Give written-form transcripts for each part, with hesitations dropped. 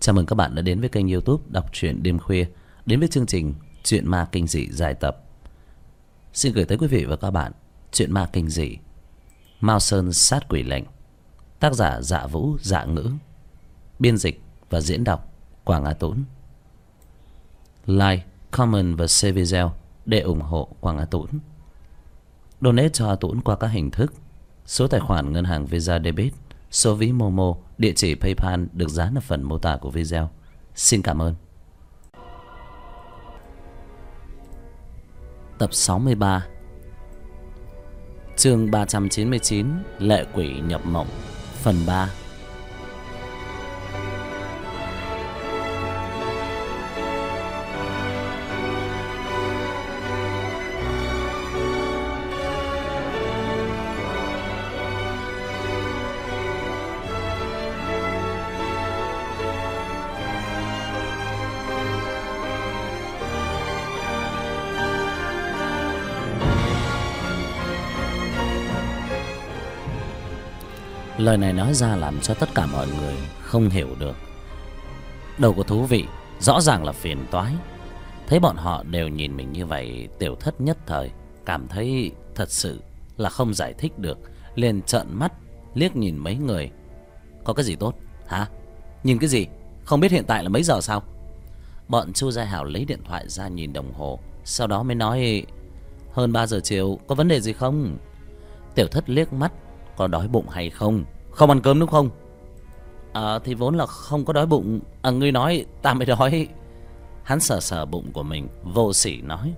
Chào mừng các bạn đã đến với kênh YouTube Đọc truyện đêm khuya, đến với chương trình Truyện ma kinh dị dài tập. Xin gửi tới quý vị và các bạn truyện ma kinh dị Mao Sơn sát quỷ lệnh, tác giả Dạ Vũ Dạ Ngữ, biên dịch và diễn đọc Quảng Á Tún. Like, comment và share video để ủng hộ Quảng Á Tún. Donate cho A Tún qua các hình thức: số tài khoản ngân hàng Visa Debit, số ví Momo, địa chỉ PayPal được dán ở phần mô tả của video. Xin cảm ơn. Tập 63, chương 399, Lệ quỷ nhập mộng, phần 3. Lời này nói ra làm cho tất cả mọi người không hiểu được. Đâu có thú vị, rõ ràng là phiền toái. Thấy bọn họ đều nhìn mình như vậy, Tiểu Thất nhất thời cảm thấy thật sự là không giải thích được, liền trợn mắt liếc nhìn mấy người. Có cái gì tốt hả? Nhìn cái gì? Không biết hiện tại là mấy giờ sao? Bọn Chu Gia Hảo lấy điện thoại ra nhìn đồng hồ, sau đó mới nói: hơn 3 giờ chiều, có vấn đề gì không? Tiểu Thất liếc mắt: có đói bụng hay không? Không ăn cơm đúng không? Thì vốn là không có đói bụng. Ngươi nói ta mới đói. Hắn sờ sờ bụng của mình, vô sỉ nói: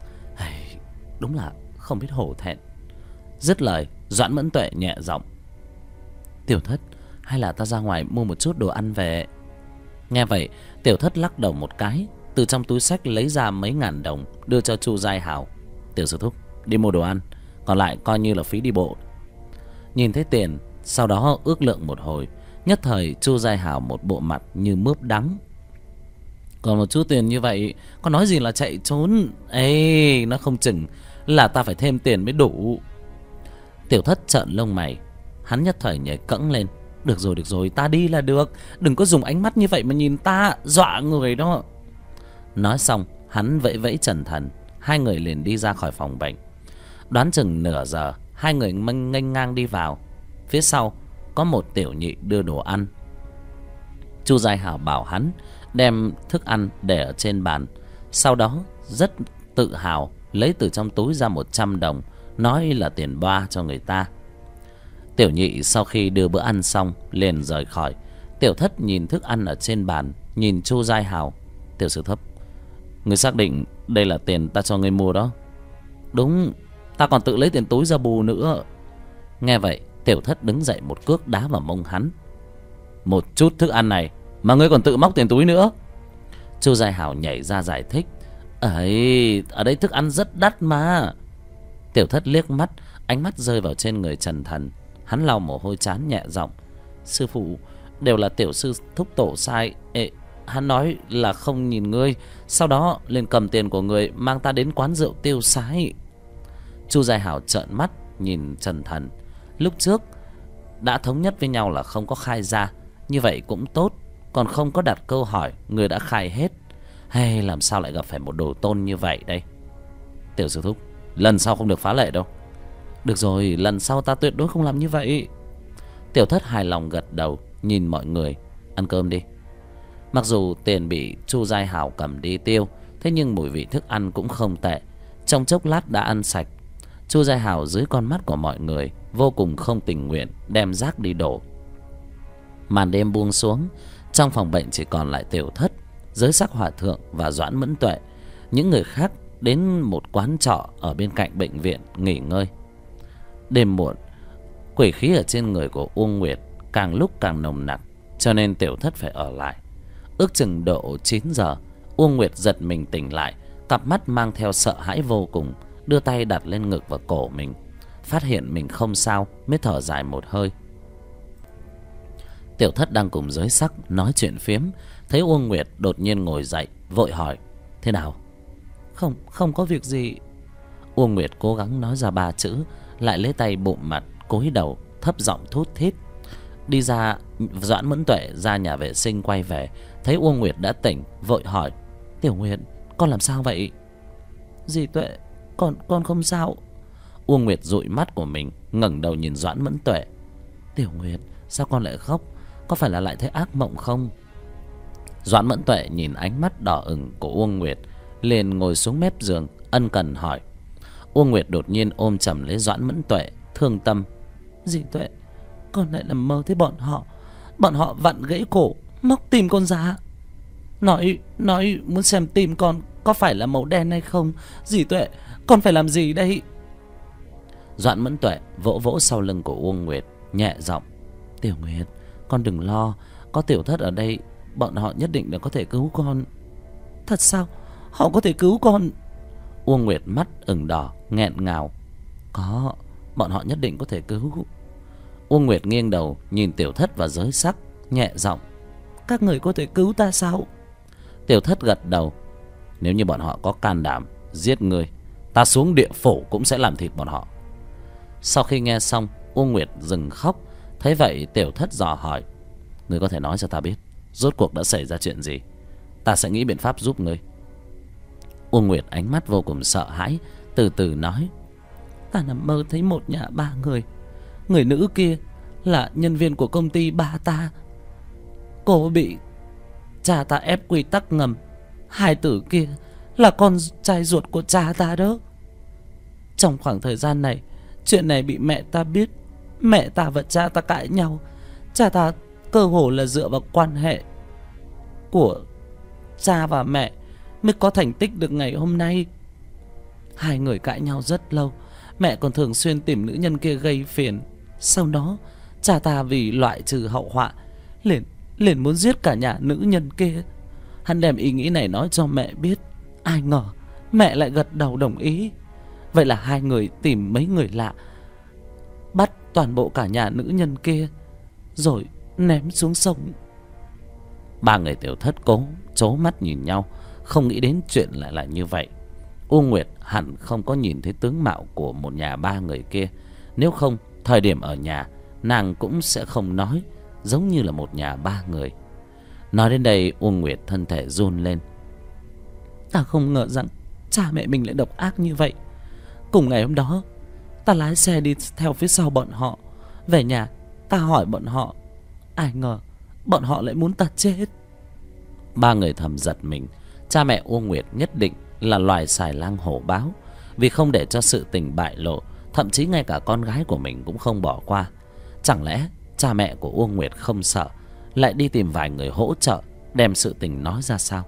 đúng là không biết hổ thẹn. Dứt lời, Doãn Mẫn Tuệ nhẹ giọng: Tiểu Thất, hay là ta ra ngoài mua một chút đồ ăn về? Nghe vậy, Tiểu Thất lắc đầu một cái, từ trong túi xách lấy ra mấy ngàn đồng đưa cho Chu Giai Hảo: Tiểu sư thúc, đi mua đồ ăn, còn lại coi như là phí đi bộ. Nhìn thấy tiền, sau đó ước lượng một hồi, nhất thời Chu Giai Hảo một bộ mặt như mướp đắng. Còn một chút tiền như vậy, có nói gì là chạy trốn? Ê, nó không chừng là ta phải thêm tiền mới đủ. Tiểu Thất trợn lông mày, hắn nhất thời nhảy cẫng lên: được rồi, ta đi là được, đừng có dùng ánh mắt như vậy mà nhìn ta, dọa người đó. Nói xong, hắn vẫy vẫy Trần Thần, hai người liền đi ra khỏi phòng bệnh. Đoán chừng nửa giờ, hai người nghênh ngang đi vào. Phía sau có một tiểu nhị đưa đồ ăn. Chu Giai Hảo bảo hắn đem thức ăn để ở trên bàn, sau đó rất tự hào lấy từ trong túi ra 100 đồng, nói là tiền boa cho người ta. Tiểu nhị sau khi đưa bữa ăn xong liền rời khỏi. Tiểu Thất nhìn thức ăn ở trên bàn, nhìn Chu Giai Hảo: Tiểu sư thúc, người xác định đây là tiền ta cho người mua đó? Đúng, ta còn tự lấy tiền túi ra bù nữa. Nghe vậy, Tiểu Thất đứng dậy một cước đá vào mông hắn: một chút thức ăn này mà ngươi còn tự móc tiền túi nữa? Chu Giai Hảo nhảy ra giải thích: ở đây thức ăn rất đắt mà. Tiểu Thất liếc mắt, ánh mắt rơi vào trên người Trần Thần. Hắn lau mồ hôi trán nhẹ giọng: sư phụ, đều là tiểu sư thúc tổ sai. Hắn nói là không nhìn ngươi, sau đó liền cầm tiền của người mang ta đến quán rượu tiêu xái. Chu Giai Hảo trợn mắt nhìn Trần Thần. Lúc trước đã thống nhất với nhau là không có khai ra, như vậy cũng tốt, còn không có đặt câu hỏi người đã khai hết. Hay làm sao lại gặp phải một đồ tôn như vậy đây? Tiểu sư thúc, lần sau không được phá lệ đâu. Được rồi, lần sau ta tuyệt đối không làm như vậy. Tiểu Thất hài lòng gật đầu, nhìn mọi người: ăn cơm đi. Mặc dù tiền bị Chu Giai Hảo cầm đi tiêu, thế nhưng mùi vị thức ăn cũng không tệ. Trong chốc lát đã ăn sạch. Chu Giai Hảo dưới con mắt của mọi người vô cùng không tình nguyện đem rác đi đổ. Màn đêm buông xuống, trong phòng bệnh chỉ còn lại Tiểu Thất, Giới Sắc Hòa Thượng và Doãn Mẫn Tuệ. Những người khác đến một quán trọ ở bên cạnh bệnh viện nghỉ ngơi. Đêm muộn, quỷ khí ở trên người của Uông Nguyệt càng lúc càng nồng nặc, cho nên Tiểu Thất phải ở lại. Ước chừng độ 9 giờ, Uông Nguyệt giật mình tỉnh lại, cặp mắt mang theo sợ hãi vô cùng, đưa tay đặt lên ngực và cổ mình, phát hiện mình không sao mới thở dài một hơi. Tiểu Thất đang cùng Giới Sắc nói chuyện phiếm, thấy Uông Nguyệt đột nhiên ngồi dậy, vội hỏi: thế nào? Không có việc gì. Uông Nguyệt cố gắng nói ra 3 chữ, lại lấy tay bụm mặt, cúi đầu thấp giọng thút thít: đi ra. Doãn Mẫn Tuệ ra nhà vệ sinh quay về, thấy Uông Nguyệt đã tỉnh, vội hỏi: Tiểu Nguyệt, con làm sao vậy? Dì Tuệ, con không sao. Uông Nguyệt dụi mắt của mình, ngẩng đầu nhìn Doãn Mẫn Tuệ. Tiểu Nguyệt, sao con lại khóc? Có phải là lại thấy ác mộng không? Doãn Mẫn Tuệ nhìn ánh mắt đỏ ửng của Uông Nguyệt, liền ngồi xuống mép giường ân cần hỏi. Uông Nguyệt đột nhiên ôm chầm lấy Doãn Mẫn Tuệ, thương tâm. Dì Tuệ, con lại nằm mơ thấy bọn họ vặn gãy cổ, móc tim con ra, nói muốn xem tim con có phải là màu đen hay không. Dì Tuệ, con phải làm gì đây? Doãn Mẫn Tuệ vỗ vỗ sau lưng của Uông Nguyệt, nhẹ giọng. Tiểu Nguyệt, con đừng lo, có Tiểu Thất ở đây, bọn họ nhất định là có thể cứu con. Thật sao? Họ có thể cứu con? Uông Nguyệt mắt ửng đỏ, nghẹn ngào. Có, bọn họ nhất định có thể cứu. Uông Nguyệt nghiêng đầu nhìn Tiểu Thất và Giới Sắc, nhẹ giọng. Các người có thể cứu ta sao? Tiểu Thất gật đầu. Nếu như bọn họ có can đảm giết người, ta xuống địa phủ cũng sẽ làm thịt bọn họ. Sau khi nghe xong, Uông Nguyệt dừng khóc. Thấy vậy, Tiểu Thất dò hỏi. Ngươi có thể nói cho ta biết rốt cuộc đã xảy ra chuyện gì, ta sẽ nghĩ biện pháp giúp ngươi. Uông Nguyệt ánh mắt vô cùng sợ hãi, từ từ nói. Ta nằm mơ thấy một nhà ba người. Người nữ kia là nhân viên của công ty ba ta. Cô bị cha ta ép quy tắc ngầm. Hai tử kia là con trai ruột của cha ta đó. Trong khoảng thời gian này, chuyện này bị mẹ ta biết. Mẹ ta và cha ta cãi nhau. Cha ta cơ hồ là dựa vào quan hệ của cha và mẹ mới có thành tích được ngày hôm nay. Hai người cãi nhau rất lâu. Mẹ còn thường xuyên tìm nữ nhân kia gây phiền. Sau đó cha ta vì loại trừ hậu họa liền muốn giết cả nhà nữ nhân kia. Hắn đem ý nghĩ này nói cho mẹ biết. Ai ngờ mẹ lại gật đầu đồng ý. Vậy là hai người tìm mấy người lạ, bắt toàn bộ cả nhà nữ nhân kia, rồi ném xuống sông. Ba người Tiểu Thất cố trố mắt nhìn nhau, không nghĩ đến chuyện lại là như vậy. Uông Nguyệt hẳn không có nhìn thấy tướng mạo của một nhà ba người kia. Nếu không, thời điểm ở nhà nàng cũng sẽ không nói giống như là một nhà ba người. Nói đến đây, Uông Nguyệt thân thể run lên. Ta không ngờ rằng cha mẹ mình lại độc ác như vậy. Cùng ngày hôm đó, ta lái xe đi theo phía sau bọn họ. Về nhà, ta hỏi bọn họ. Ai ngờ bọn họ lại muốn ta chết. Ba người thầm giật mình. Cha mẹ Uông Nguyệt nhất định là loài xài lang hổ báo, vì không để cho sự tình bại lộ, thậm chí ngay cả con gái của mình cũng không bỏ qua. Chẳng lẽ cha mẹ của Uông Nguyệt không sợ, lại đi tìm vài người hỗ trợ đem sự tình nói ra sao?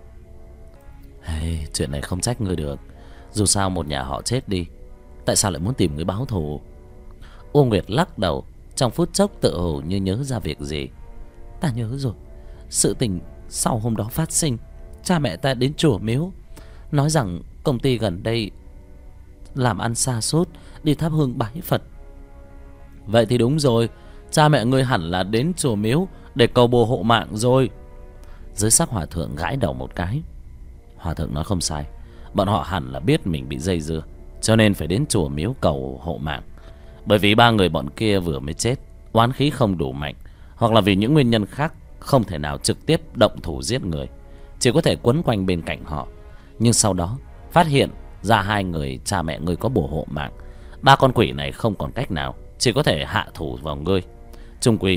Chuyện này không trách ngươi được. Dù sao một nhà họ chết đi, tại sao lại muốn tìm người báo thù? Uông Nguyệt lắc đầu, trong phút chốc tự hồ như nhớ ra việc gì. Ta nhớ rồi. Sự tình sau hôm đó phát sinh, cha mẹ ta đến chùa miếu, nói rằng công ty gần đây làm ăn sa sút, đi thắp hương bái Phật. Vậy thì đúng rồi, cha mẹ ngươi hẳn là đến chùa miếu để cầu bùa hộ mạng rồi. Giới Sắc hòa thượng gãi đầu một cái. Hòa thượng nói không sai, bọn họ hẳn là biết mình bị dây dưa, cho nên phải đến chùa miếu cầu hộ mạng. Bởi vì ba người bọn kia vừa mới chết, oán khí không đủ mạnh, hoặc là vì những nguyên nhân khác, không thể nào trực tiếp động thủ giết người, chỉ có thể quấn quanh bên cạnh họ. Nhưng sau đó phát hiện ra hai người cha mẹ ngươi có bùa hộ mạng, ba con quỷ này không còn cách nào, chỉ có thể hạ thủ vào ngươi. Chung quy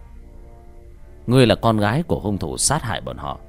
ngươi là con gái của hung thủ sát hại bọn họ.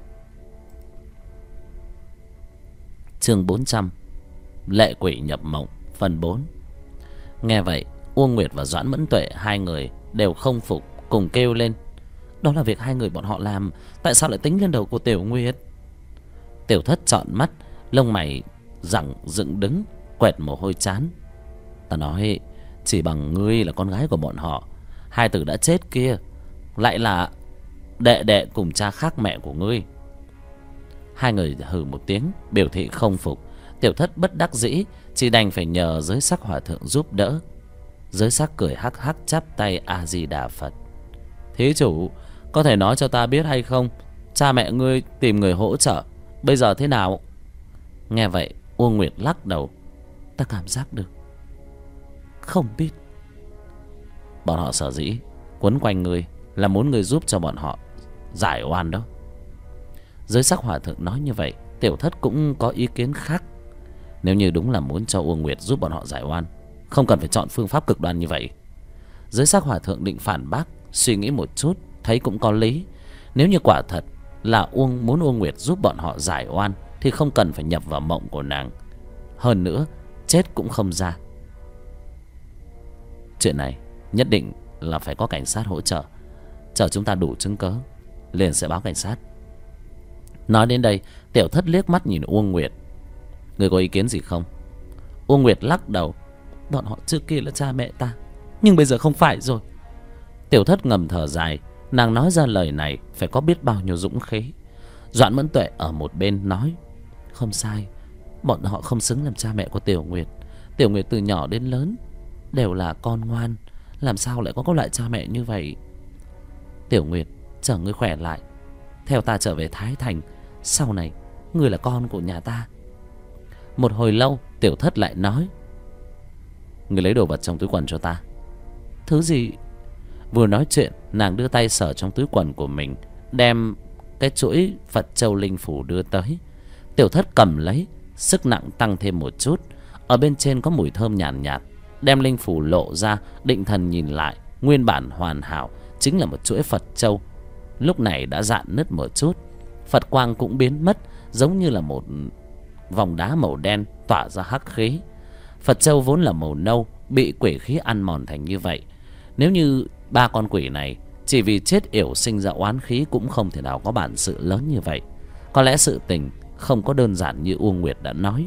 Chương 400 Lệ quỷ nhập mộng phần 4. Nghe vậy, Uông Nguyệt và Doãn Mẫn Tuệ hai người đều không phục, cùng kêu lên. Đó là việc hai người bọn họ làm, tại sao lại tính lên đầu của Tiểu Nguyệt? Tiểu Thất trợn mắt, lông mày dựng đứng, quẹt mồ hôi chán. Ta nói, chỉ bằng ngươi là con gái của bọn họ, hai tử đã chết kia lại là đệ đệ cùng cha khác mẹ của ngươi. Hai người hừ một tiếng, biểu thị không phục. Tiểu Thất bất đắc dĩ, chỉ đành phải nhờ Giới Sắc hòa thượng giúp đỡ. Giới Sắc cười hắc hắc chắp tay A Di Đà Phật. Thí chủ, có thể nói cho ta biết hay không, cha mẹ ngươi tìm người hỗ trợ bây giờ thế nào? Nghe vậy, Uông Nguyệt lắc đầu. Ta cảm giác được, không biết. Bọn họ sở dĩ quấn quanh ngươi là muốn ngươi giúp cho bọn họ giải oan đó. Giới sắc hòa thượng nói như vậy, Tiểu Thất cũng có ý kiến khác. Nếu như đúng là muốn cho Uông Nguyệt giúp bọn họ giải oan, không cần phải chọn phương pháp cực đoan như vậy. Giới sắc hòa thượng định phản bác, suy nghĩ một chút, thấy cũng có lý. Nếu như quả thật là muốn Uông Nguyệt giúp bọn họ giải oan, thì không cần phải nhập vào mộng của nàng. Hơn nữa, chết cũng không ra. Chuyện này nhất định là phải có cảnh sát hỗ trợ. Chờ chúng ta đủ chứng cớ, liền sẽ báo cảnh sát. Nói đến đây, Tiểu Thất liếc mắt nhìn Uông Nguyệt. Người có ý kiến gì không? Uông Nguyệt lắc đầu. Bọn họ trước kia là cha mẹ ta, nhưng bây giờ không phải rồi. Tiểu Thất ngầm thở dài. Nàng nói ra lời này phải có biết bao nhiêu dũng khí. Doãn Mẫn Tuệ ở một bên nói, không sai, bọn họ không xứng làm cha mẹ của Tiểu Nguyệt. Tiểu Nguyệt từ nhỏ đến lớn đều là con ngoan, làm sao lại có loại cha mẹ như vậy. Tiểu Nguyệt, chờ ngươi khỏe lại, theo ta trở về Thái Thành. Sau này ngươi là con của nhà ta. Một hồi lâu, Tiểu Thất lại nói, ngươi lấy đồ vật trong túi quần cho ta. Thứ gì? Vừa nói chuyện, nàng đưa tay sờ trong túi quần của mình, đem cái chuỗi Phật châu linh phủ đưa tới. Tiểu Thất cầm lấy, sức nặng tăng thêm một chút. Ở bên trên có mùi thơm nhàn nhạt, đem linh phủ lộ ra. Định thần nhìn lại, nguyên bản hoàn hảo, chính là một chuỗi Phật châu. Lúc này đã rạn nứt một chút, Phật quang cũng biến mất, giống như là một vòng đá màu đen tỏa ra hắc khí. Phật châu vốn là màu nâu, bị quỷ khí ăn mòn thành như vậy. Nếu như ba con quỷ này chỉ vì chết yểu sinh ra oán khí, cũng không thể nào có bản sự lớn như vậy. Có lẽ sự tình không có đơn giản như Uông Nguyệt đã nói.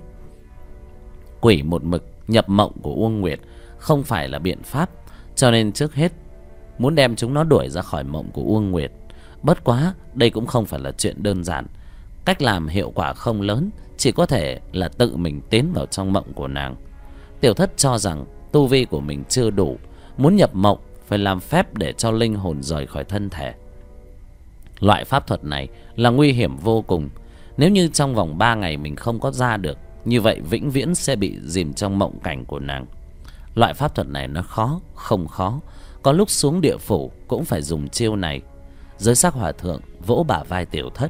Quỷ một mực nhập mộng của Uông Nguyệt không phải là biện pháp, cho nên trước hết muốn đem chúng nó đuổi ra khỏi mộng của Uông Nguyệt. Bất quá đây cũng không phải là chuyện đơn giản. Cách làm hiệu quả không lớn, chỉ có thể là tự mình tiến vào trong mộng của nàng. Tiểu Thất cho rằng tu vi của mình chưa đủ, muốn nhập mộng phải làm phép để cho linh hồn rời khỏi thân thể. Loại pháp thuật này là nguy hiểm vô cùng. Nếu như trong vòng 3 ngày mình không có ra được, như vậy vĩnh viễn sẽ bị dìm trong mộng cảnh của nàng. Loại pháp thuật này nó khó không khó, có lúc xuống địa phủ cũng phải dùng chiêu này. Giới sắc hòa thượng vỗ bả vai Tiểu Thất.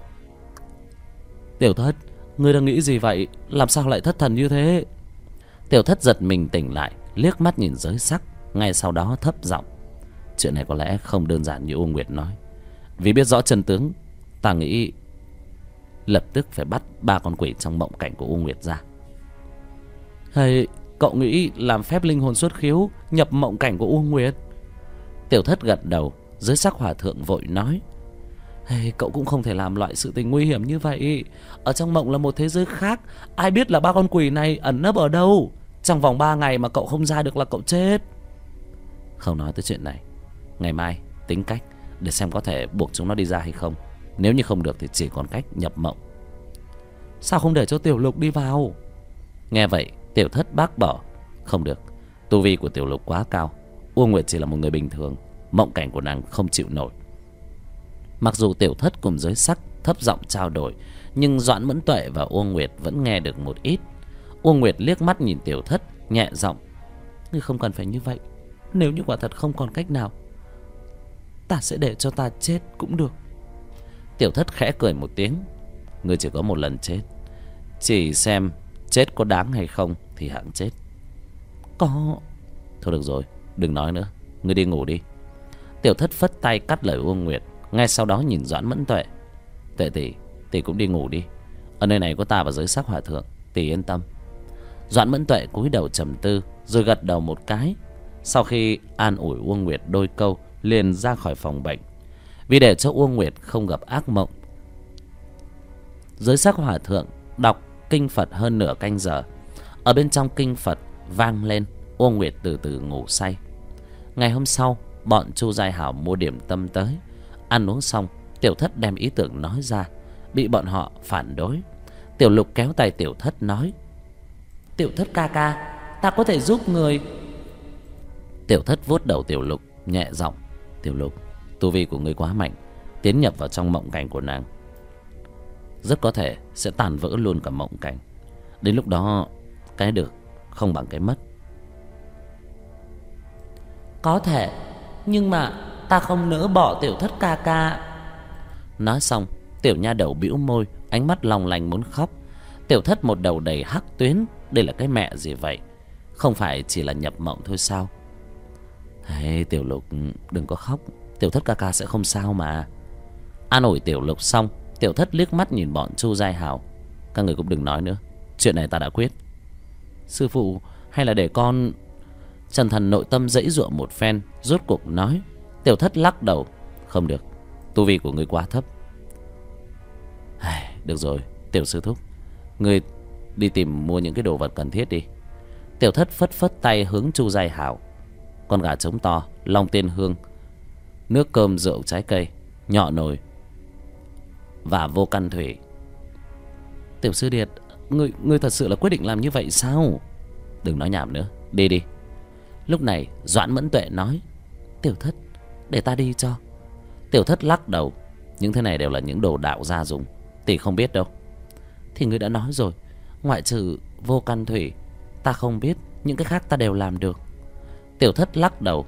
Tiểu Thất, ngươi đang nghĩ gì vậy? Làm sao lại thất thần như thế? Tiểu Thất giật mình tỉnh lại, liếc mắt nhìn giới sắc, ngay sau đó thấp giọng, chuyện này có lẽ không đơn giản như Uông Nguyệt nói. Vì biết rõ chân tướng, ta nghĩ lập tức phải bắt ba con quỷ trong mộng cảnh của Uông Nguyệt ra. Hay cậu nghĩ làm phép linh hồn xuất khiếu nhập mộng cảnh của Uông Nguyệt? Tiểu Thất gật đầu. Giới sắc hòa thượng vội nói, hey, cậu cũng không thể làm loại sự tình nguy hiểm như vậy. Ở trong mộng là một thế giới khác, ai biết là ba con quỷ này ẩn nấp ở đâu. Trong vòng 3 ngày mà cậu không ra được là cậu chết. Không nói tới chuyện này, ngày mai tính cách để xem có thể buộc chúng nó đi ra hay không. Nếu như không được thì chỉ còn cách nhập mộng. Sao không để cho Tiểu Lục đi vào? Nghe vậy, Tiểu Thất bác bỏ. Không được, tu vi của Tiểu Lục quá cao, Uông Nguyệt chỉ là một người bình thường, mộng cảnh của nàng không chịu nổi. Mặc dù Tiểu Thất cùng giới sắc thấp giọng trao đổi, nhưng Doãn Mẫn Tuệ và Uông Nguyệt vẫn nghe được một ít. Uông Nguyệt liếc mắt nhìn Tiểu Thất, nhẹ giọng, ngươi không cần phải như vậy. Nếu như quả thật không còn cách nào, ta sẽ để cho ta chết cũng được. Tiểu Thất khẽ cười một tiếng, ngươi chỉ có một lần chết, chỉ xem chết có đáng hay không thì hạng chết. Có. Thôi được rồi, đừng nói nữa, ngươi đi ngủ đi. Tiểu Thất phất tay cắt lời Uông Nguyệt, ngay sau đó nhìn Doãn Mẫn Tuệ. Tuệ tỷ cũng đi ngủ đi. Ở nơi này có ta và giới sắc hòa thượng, tỷ yên tâm. Doãn Mẫn Tuệ cúi đầu trầm tư, rồi gật đầu một cái. Sau khi an ủi Uông Nguyệt đôi câu, liền ra khỏi phòng bệnh. Vì để cho Uông Nguyệt không gặp ác mộng, giới sắc hòa thượng đọc kinh Phật hơn nửa canh giờ. Ở bên trong kinh Phật vang lên, Uông Nguyệt từ từ ngủ say. Ngày hôm sau, bọn Chu Giai Hảo mua điểm tâm tới. Ăn uống xong, Tiểu Thất đem ý tưởng nói ra, bị bọn họ phản đối. Tiểu Lục kéo tay Tiểu Thất nói, Tiểu Thất ca ca, ta có thể giúp người. Tiểu Thất vuốt đầu Tiểu Lục, nhẹ giọng, Tiểu Lục, tu vi của ngươi quá mạnh, tiến nhập vào trong mộng cảnh của nàng rất có thể sẽ tàn vỡ luôn cả mộng cảnh. Đến lúc đó, cái được không bằng cái mất. Có thể, nhưng mà Ta không nỡ bỏ Tiểu Thất ca ca. Nói xong, tiểu nha đầu bĩu môi, ánh mắt long lanh muốn khóc. Tiểu Thất một đầu đầy hắc tuyến. Đây là cái mẹ gì vậy? Không phải chỉ là nhập mộng thôi sao? Hey, Tiểu Lục đừng có khóc, Tiểu Thất ca ca sẽ không sao mà. An ủi Tiểu Lục xong, Tiểu Thất liếc mắt nhìn bọn Chu Giai Hảo. Các người cũng đừng nói nữa, chuyện này ta đã quyết. Sư phụ, hay là để con... Trần Thần nội tâm dãy dụa một phen, rốt cuộc nói. Tiểu Thất lắc đầu. Không được, tu vi của ngươi quá thấp. Được rồi, Tiểu sư thúc, ngươi đi tìm mua những cái đồ vật cần thiết đi. Tiểu Thất phất phất tay hướng Chu Giai Hảo. Con gà trống to, long tiên hương, nước cơm rượu trái cây, nhọ nồi và vô căn thủy. Tiểu sư điệt, ngươi thật sự là quyết định làm như vậy sao? Đừng nói nhảm nữa, đi đi. Lúc này Doãn Mẫn Tuệ nói. Tiểu Thất, để ta đi cho. Tiểu Thất lắc đầu. Những thứ này đều là những đồ đạo gia dùng, tỷ không biết đâu. Thì ngươi đã nói rồi, ngoại trừ vô căn thủy ta không biết, những cái khác ta đều làm được. Tiểu Thất lắc đầu.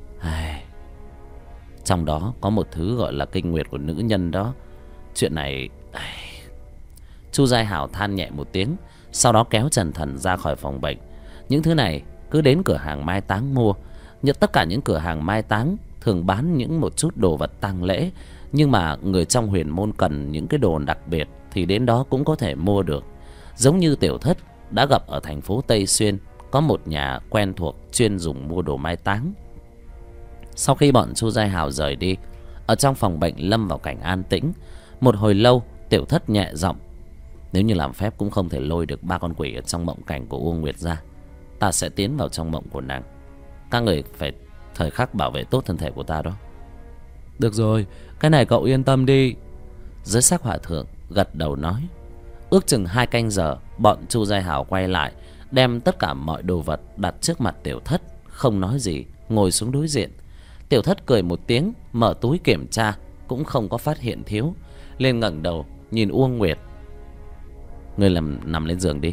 Trong đó có một thứ gọi là kinh nguyệt của nữ nhân đó. Chuyện này... Chu Giai Hảo than nhẹ một tiếng, sau đó kéo Trần Thần ra khỏi phòng bệnh. Những thứ này cứ đến cửa hàng mai táng mua. Tất cả những cửa hàng mai táng thường bán những một chút đồ vật tang lễ, nhưng mà người trong huyền môn cần những cái đồ đặc biệt thì đến đó cũng có thể mua được. Giống như Tiểu Thất đã gặp ở thành phố Tây Xuyên có một nhà quen thuộc chuyên dùng mua đồ mai táng. Sau khi bọn Chu Giai Hảo rời đi, ở trong phòng bệnh lâm vào cảnh an tĩnh. Một hồi lâu, Tiểu Thất nhẹ giọng. Nếu như làm phép cũng không thể lôi được ba con quỷ ở trong mộng cảnh của Uông Nguyệt ra, ta sẽ tiến vào trong mộng của nàng. Các người phải thời khắc bảo vệ tốt thân thể của ta đó. Được rồi, cái này cậu yên tâm đi. Giới sắc hòa thượng gật đầu nói. Ước chừng 2 canh giờ, bọn Chu Giai Hảo quay lại, đem tất cả mọi đồ vật đặt trước mặt Tiểu Thất, không nói gì, ngồi xuống đối diện. Tiểu Thất cười một tiếng, mở túi kiểm tra, cũng không có phát hiện thiếu. Lên ngẩng đầu nhìn Uông Nguyệt. Ngươi nằm lên giường đi.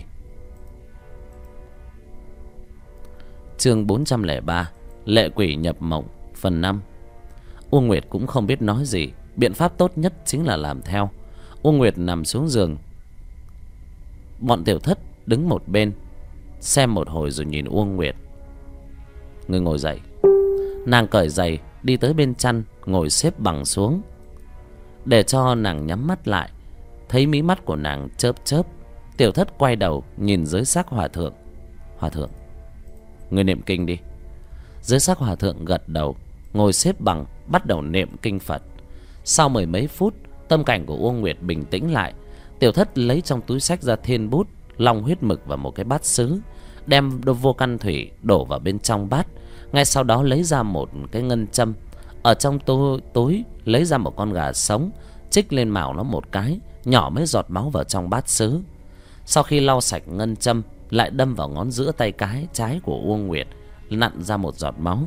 Chương 403, Lệ quỷ nhập mộng, phần 5. Uông Nguyệt cũng không biết nói gì, biện pháp tốt nhất chính là làm theo. Uông Nguyệt nằm xuống giường. Bọn Tiểu Thất đứng một bên, xem một hồi rồi nhìn Uông Nguyệt. Ngươi ngồi dậy. Nàng cởi giày, đi tới bên chăn, ngồi xếp bằng xuống. Để cho nàng nhắm mắt lại, thấy mí mắt của nàng chớp chớp. Tiểu Thất quay đầu nhìn giới sắc hòa thượng. Hòa thượng, ngươi niệm kinh đi. Giới sắc hòa thượng gật đầu, ngồi xếp bằng, bắt đầu niệm kinh Phật. Sau 10 mấy phút, tâm cảnh của Uông Nguyệt bình tĩnh lại. Tiểu Thất lấy trong túi xách ra thiên bút, long huyết mực và một cái bát sứ, đem vô căn thủy đổ vào bên trong bát. Ngay sau đó lấy ra một cái ngân châm, ở trong túi lấy ra một con gà sống, chích lên mào nó một cái, nhỏ mấy giọt máu vào trong bát sứ. Sau khi lau sạch ngân châm, lại đâm vào ngón giữa tay cái trái của Uông Nguyệt, nặn ra một giọt máu.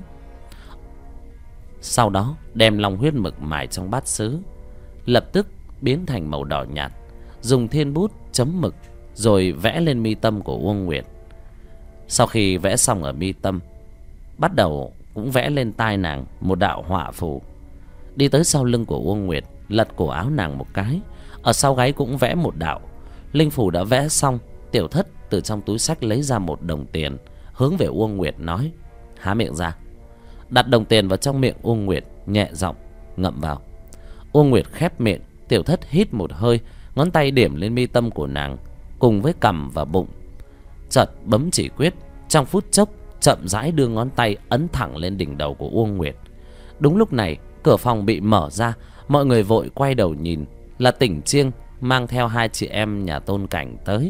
Sau đó đem long huyết mực mài trong bát sứ, lập tức biến thành màu đỏ nhạt. Dùng thiên bút chấm mực, rồi vẽ lên mi tâm của Uông Nguyệt. Sau khi vẽ xong ở mi tâm, bắt đầu cũng vẽ lên tai nàng một đạo họa phù. Đi tới sau lưng của Uông Nguyệt, lật cổ áo nàng một cái, ở sau gáy cũng vẽ một đạo. Linh phù đã vẽ xong, Tiểu Thất từ trong túi xách lấy ra một đồng tiền, hướng về Uông Nguyệt nói. Há miệng ra. Đặt đồng tiền vào trong miệng Uông Nguyệt, nhẹ giọng ngậm vào. Uông Nguyệt khép miệng. Tiểu Thất hít một hơi, ngón tay điểm lên mi tâm của nàng cùng với cằm và bụng, chợt bấm chỉ quyết. Trong phút chốc chậm rãi đưa ngón tay ấn thẳng lên đỉnh đầu của Uông Nguyệt. Đúng lúc này cửa phòng bị mở ra, mọi người vội quay đầu nhìn, là Tỉnh Chiêng mang theo 2 chị em nhà Tôn Cảnh tới.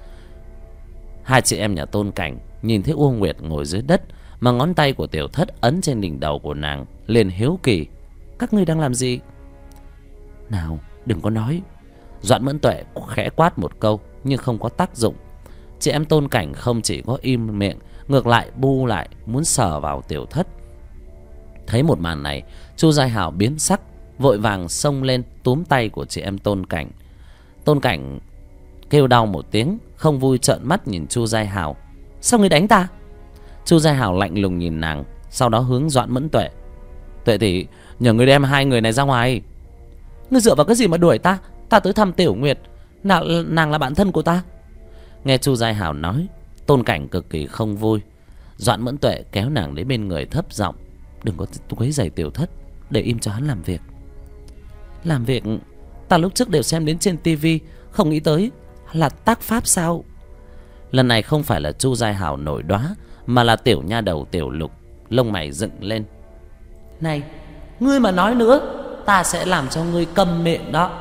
2 chị em nhà Tôn Cảnh nhìn thấy Uông Nguyệt ngồi dưới đất, mà ngón tay của Tiểu Thất ấn trên đỉnh đầu của nàng, liền hiếu kỳ. Các ngươi đang làm gì? Nào, đừng có nói. Doãn Mẫn Tuệ khẽ quát một câu nhưng không có tác dụng. Chị em Tôn Cảnh không chỉ có im miệng, ngược lại bu lại muốn sờ vào Tiểu Thất. Thấy một màn này, Chu Giai Hảo biến sắc, vội vàng xông lên túm tay của chị em Tôn Cảnh. Tôn Cảnh kêu đau một tiếng, không vui trợn mắt nhìn Chu Giai Hảo. Sao ngươi đánh ta? Chu Giai Hảo lạnh lùng nhìn nàng, sau đó hướng Doãn Mẫn Tuệ. Tuệ tỷ, nhờ người đem hai người này ra ngoài. Ngươi dựa vào cái gì mà đuổi ta? Ta tới thăm Tiểu Nguyệt, nàng là bạn thân của ta. Nghe Chu Giai Hảo nói, Tôn Cảnh cực kỳ không vui. Doãn Mẫn Tuệ kéo nàng đến bên người thấp giọng: đừng có quấy rầy Tiểu Thất, để im cho hắn làm việc. Làm việc? Ta lúc trước đều xem đến trên tivi, không nghĩ tới là tác pháp sao? Lần này không phải là Chu Giai Hảo nổi đoá, mà là tiểu nha đầu Tiểu Lục. Lông mày dựng lên: này, ngươi mà nói nữa, ta sẽ làm cho ngươi câm miệng đó.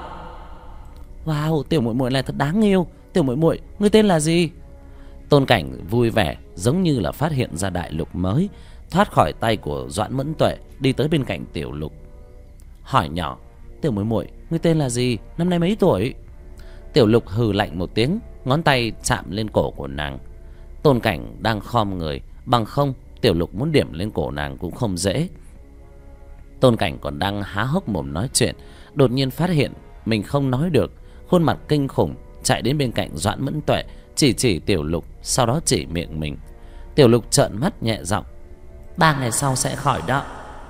Wow, tiểu muội muội này thật đáng yêu. Tiểu muội muội, ngươi tên là gì? Tôn Cảnh vui vẻ, giống như là phát hiện ra đại lục mới, thoát khỏi tay của Doãn Mẫn Tuệ, đi tới bên cạnh Tiểu Lục, hỏi nhỏ: tiểu muội muội, ngươi tên là gì, năm nay mấy tuổi? Tiểu Lục hừ lạnh một tiếng, ngón tay chạm lên cổ của nàng. Tôn Cảnh đang khom người, bằng không Tiểu Lục muốn điểm lên cổ nàng cũng không dễ. Tôn Cảnh còn đang há hốc mồm nói chuyện, đột nhiên phát hiện mình không nói được, khuôn mặt kinh khủng, chạy đến bên cạnh Doãn Mẫn Tuệ, chỉ Tiểu Lục, sau đó chỉ miệng mình. Tiểu Lục trợn mắt nhẹ giọng: 3 ngày sau sẽ khỏi đó.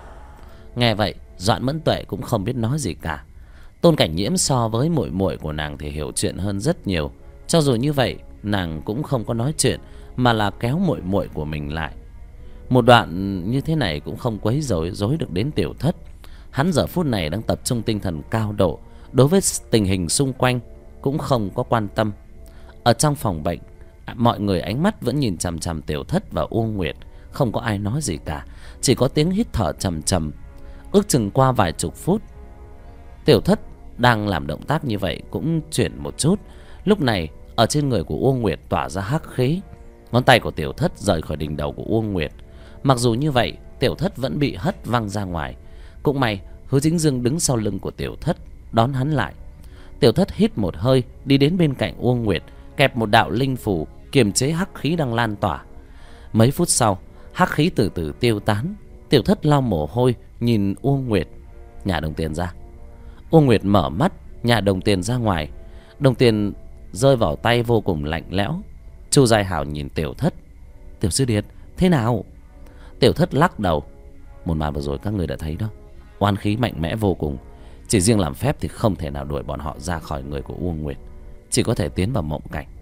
Nghe vậy, Doãn Mẫn Tuệ cũng không biết nói gì cả. Tôn Cảnh Nhiễm so với muội muội của nàng thì hiểu chuyện hơn rất nhiều. Cho dù như vậy, nàng cũng không có nói chuyện, mà là kéo muội muội của mình lại. Một đoạn như thế này cũng không quấy rối được đến Tiểu Thất. Hắn giờ phút này đang tập trung tinh thần cao độ, đối với tình hình xung quanh cũng không có quan tâm. Ở trong phòng bệnh, mọi người ánh mắt vẫn nhìn chằm chằm Tiểu Thất và Uông Nguyệt, không có ai nói gì cả, chỉ có tiếng hít thở trầm trầm. Ước chừng qua vài chục phút, Tiểu Thất đang làm động tác như vậy cũng chuyển một chút. Lúc này ở trên người của Uông Nguyệt tỏa ra hắc khí. Ngón tay của Tiểu Thất rời khỏi đỉnh đầu của Uông Nguyệt. Mặc dù như vậy, Tiểu Thất vẫn bị hất văng ra ngoài. Cũng may Hứa Chính Dương đứng sau lưng của Tiểu Thất, đón hắn lại. Tiểu Thất hít một hơi, đi đến bên cạnh Uông Nguyệt, kẹp một đạo linh phù kiềm chế hắc khí đang lan tỏa. Mấy phút sau, hắc khí từ từ tiêu tán. Tiểu Thất lau mồ hôi, nhìn Uông Nguyệt: nhả đồng tiền ra. Uông Nguyệt mở mắt, nhả đồng tiền ra ngoài. Đồng tiền rơi vào tay vô cùng lạnh lẽo. Chu Giai Hảo nhìn Tiểu Thất: Tiểu sư điệt, thế nào? Tiểu Thất lắc đầu: một màn vừa rồi các người đã thấy đó, oán khí mạnh mẽ vô cùng. Chỉ riêng làm phép thì không thể nào đuổi bọn họ ra khỏi người của Uông Nguyệt, chỉ có thể tiến vào mộng cảnh.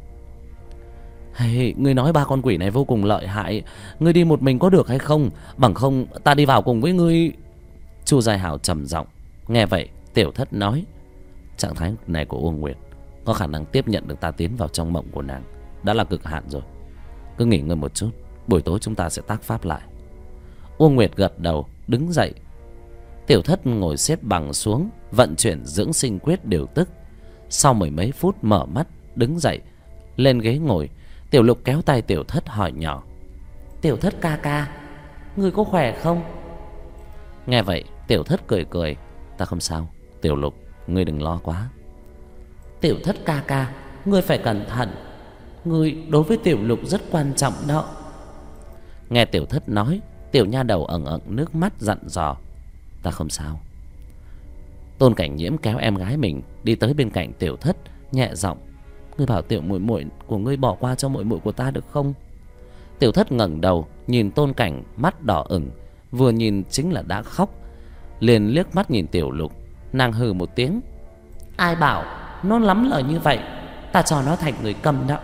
Hey, ngươi nói 3 con quỷ này vô cùng lợi hại, ngươi đi một mình có được hay không? Bằng không ta đi vào cùng với ngươi. Chu Giai Hảo trầm giọng. Nghe vậy, Tiểu Thất nói: trạng thái này của Uông Nguyệt có khả năng tiếp nhận được ta tiến vào trong mộng của nàng đã là cực hạn rồi. Cứ nghỉ ngơi một chút, buổi tối chúng ta sẽ tác pháp lại. Uông Nguyệt gật đầu, đứng dậy. Tiểu Thất ngồi xếp bằng xuống, vận chuyển dưỡng sinh quyết điều tức. Sau mười mấy phút mở mắt, đứng dậy, lên ghế ngồi. Tiểu Lục kéo tay Tiểu Thất hỏi nhỏ: Tiểu Thất ca ca, ngươi có khỏe không? Nghe vậy, Tiểu Thất cười cười: ta không sao, Tiểu Lục, ngươi đừng lo quá. Tiểu Thất ca ca, ngươi phải cẩn thận, ngươi đối với Tiểu Lục rất quan trọng đó. Nghe Tiểu Thất nói, tiểu nha đầu ẩn ẩn nước mắt dặn dò: ta không sao. Tôn Cảnh Nhiễm kéo em gái mình đi tới bên cạnh Tiểu Thất, nhẹ giọng: ngươi bảo tiểu muội muội của ngươi bỏ qua cho muội muội của ta được không? Tiểu Thất ngẩng đầu nhìn Tôn Cảnh, mắt đỏ ửng, vừa nhìn chính là đã khóc. Liền liếc mắt nhìn Tiểu Lục, nàng hừ một tiếng: ai bảo nó lắm lời như vậy, ta cho nó thành người câm đó.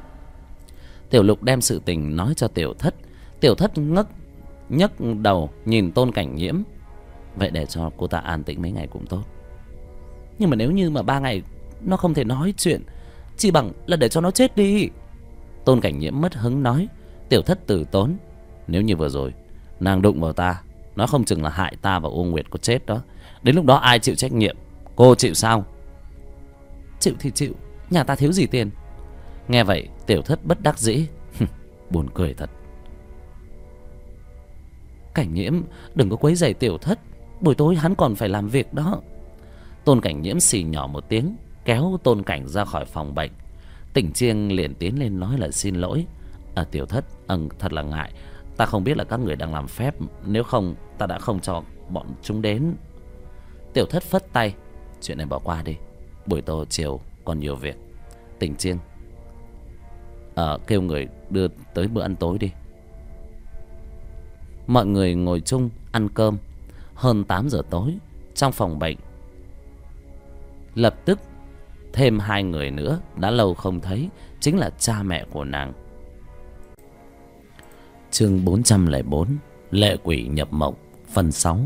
Tiểu Lục đem sự tình nói cho Tiểu Thất. Tiểu Thất nhấc đầu nhìn Tôn Cảnh Nhiễm: vậy để cho cô ta an tĩnh mấy ngày cũng tốt. Nhưng mà nếu như mà 3 ngày nó không thể nói chuyện, chỉ bằng là để cho nó chết đi. Tôn Cảnh Nhiễm mất hứng nói. Tiểu Thất từ tốn: nếu như vừa rồi nàng đụng vào ta, nó không chừng là hại ta và Uông Nguyệt có chết đó. Đến lúc đó ai chịu trách nhiệm? Cô chịu sao? Chịu thì chịu, nhà ta thiếu gì tiền. Nghe vậy, Tiểu Thất bất đắc dĩ: buồn cười thật. Cảnh Nhiễm, đừng có quấy rầy Tiểu Thất, buổi tối hắn còn phải làm việc đó. Tôn Cảnh Nhiễm xì nhỏ một tiếng, kéo Tôn Cảnh ra khỏi phòng bệnh. Tỉnh Chiêng liền tiến lên nói là xin lỗi: Tiểu Thất, thật là ngại, ta không biết là các người đang làm phép, nếu không ta đã không cho bọn chúng đến. Tiểu Thất phất tay: chuyện này bỏ qua đi, buổi tối chiều còn nhiều việc. Tỉnh Chiêng, kêu người đưa tới bữa ăn tối đi. Mọi người ngồi chung ăn cơm. Hơn 8 giờ tối, trong phòng bệnh lập tức thêm 2 người nữa đã lâu không thấy, chính là cha mẹ của nàng. Chương 404, Lệ quỷ nhập mộng, phần 6.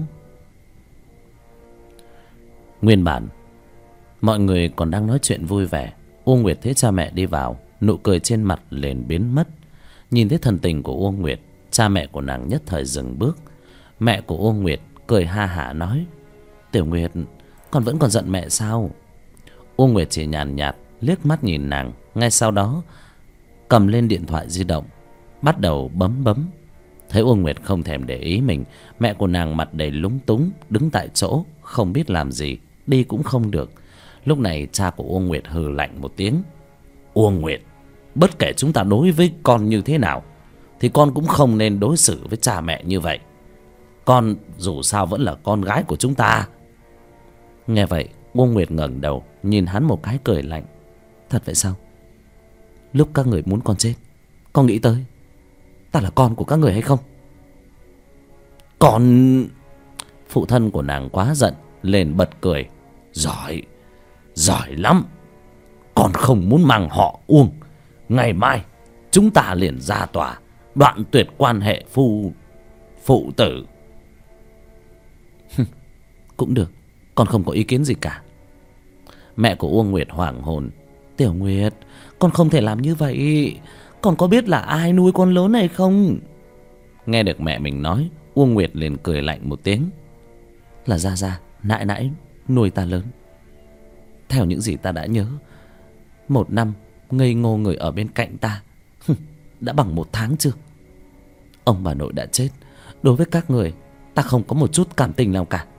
Nguyên bản mọi người còn đang nói chuyện vui vẻ, Uông Nguyệt thấy cha mẹ đi vào, nụ cười trên mặt liền biến mất. Nhìn thấy thần tình của Uông Nguyệt, cha mẹ của nàng nhất thời dừng bước. Mẹ của Uông Nguyệt cười ha hả nói: Tiểu Nguyệt, con vẫn còn giận mẹ sao? Uông Nguyệt chỉ nhàn nhạt liếc mắt nhìn nàng, ngay sau đó cầm lên điện thoại di động bắt đầu bấm. Thấy Uông Nguyệt không thèm để ý mình, mẹ của nàng mặt đầy lúng túng đứng tại chỗ không biết làm gì, đi cũng không được. Lúc này cha của Uông Nguyệt hừ lạnh một tiếng: Uông Nguyệt, bất kể chúng ta đối với con như thế nào thì con cũng không nên đối xử với cha mẹ như vậy. Con dù sao vẫn là con gái của chúng ta. Nghe vậy, Uông Nguyệt ngẩng đầu nhìn hắn một cái cười lạnh: Thật vậy sao? Lúc các người muốn con chết, con nghĩ tới ta là con của các người hay không? Con... Phụ thân của nàng quá giận lên bật cười: Giỏi lắm. Con không muốn mang họ Uông, ngày mai chúng ta liền ra tòa đoạn tuyệt quan hệ phụ tử. Cũng được, con không có ý kiến gì cả. Mẹ của Uông Nguyệt hoảng hồn: Tiểu Nguyệt, con không thể làm như vậy. Con có biết là ai nuôi con lớn hay không? Nghe được mẹ mình nói, Uông Nguyệt liền cười lạnh một tiếng: Là Gia nãi nuôi ta lớn. Theo những gì ta đã nhớ, 1 năm ngây ngô người ở bên cạnh ta đã bằng 1 tháng chưa? Ông bà nội đã chết, đối với các người ta không có một chút cảm tình nào cả.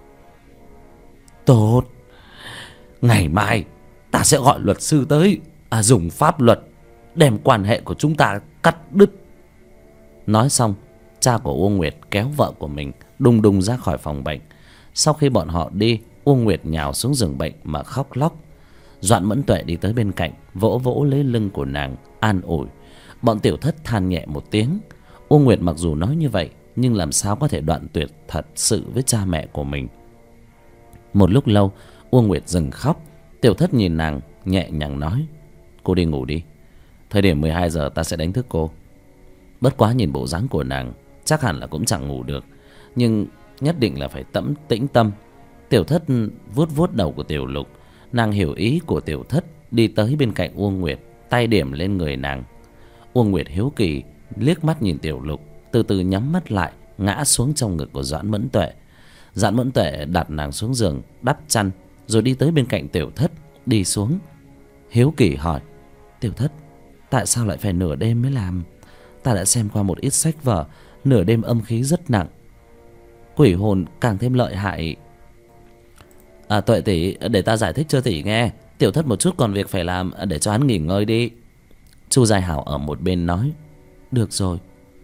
Tốt, ngày mai ta sẽ gọi luật sư tới, dùng pháp luật đem quan hệ của chúng ta cắt đứt. Nói xong, cha của Uông Nguyệt kéo vợ của mình đùng đùng ra khỏi phòng bệnh. Sau khi bọn họ đi, Uông Nguyệt nhào xuống giường bệnh mà khóc lóc. Doãn Mẫn Tuệ đi tới bên cạnh, vỗ vỗ lấy lưng của nàng an ủi. Bọn tiểu thất than nhẹ một tiếng. Uông Nguyệt mặc dù nói như vậy, nhưng làm sao có thể đoạn tuyệt thật sự với cha mẹ của mình. Một lúc lâu, Uông Nguyệt dừng khóc. Tiểu thất nhìn nàng nhẹ nhàng nói: Cô đi ngủ đi, thời điểm 12 giờ ta sẽ đánh thức cô. Bất quá nhìn bộ dáng của nàng chắc hẳn là cũng chẳng ngủ được, nhưng nhất định là phải tĩnh tâm. Tiểu thất vuốt vuốt đầu của Tiểu Lục. Nàng hiểu ý của Tiểu thất, đi tới bên cạnh Uông Nguyệt, tay điểm lên người nàng. Uông Nguyệt hiếu kỳ liếc mắt nhìn Tiểu Lục, từ từ nhắm mắt lại, ngã xuống trong ngực của Doãn Mẫn Tuệ. Doãn Mẫn Tuệ đặt nàng xuống giường, đắp chăn, rồi đi tới bên cạnh Tiểu thất, đi xuống hiếu kỳ hỏi: Tiểu thất, tại sao lại phải nửa đêm mới làm? Ta đã xem qua một ít sách vở, nửa đêm âm khí rất nặng, quỷ hồn càng thêm lợi hại. Tuệ tỷ, để ta giải thích cho tỷ nghe. Tiểu thất một chút còn việc phải làm, để cho hắn nghỉ ngơi đi. Chu Giai Hảo ở một bên nói: Được rồi.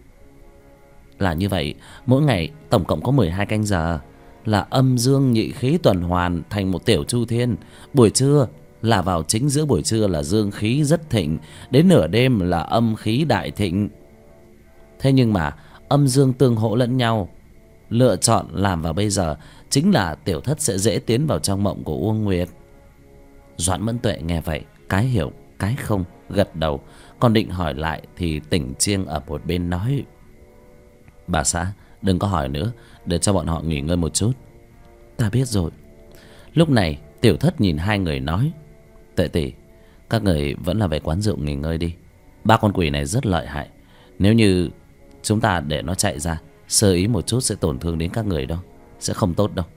Là như vậy, mỗi ngày tổng cộng có 12 canh giờ, là âm dương nhị khí tuần hoàn thành một tiểu chu thiên. Buổi trưa là vào chính giữa buổi trưa là dương khí rất thịnh, đến nửa đêm là âm khí đại thịnh. Thế nhưng mà âm dương tương hỗ lẫn nhau, lựa chọn làm vào bây giờ chính là tiểu thất sẽ dễ tiến vào trong mộng của Uông Nguyệt. Doãn Mẫn Tuệ nghe vậy, cái hiểu cái không, gật đầu. Còn định hỏi lại thì Tỉnh Chiêng ở một bên nói: Bà xã, đừng có hỏi nữa, để cho bọn họ nghỉ ngơi một chút. Ta biết rồi. Lúc này tiểu thất nhìn hai người nói: Tuệ tỷ, các người vẫn là về quán rượu nghỉ ngơi đi. 3 con quỷ này rất lợi hại, nếu như chúng ta để nó chạy ra, sơ ý một chút sẽ tổn thương đến các người đâu, sẽ không tốt đâu.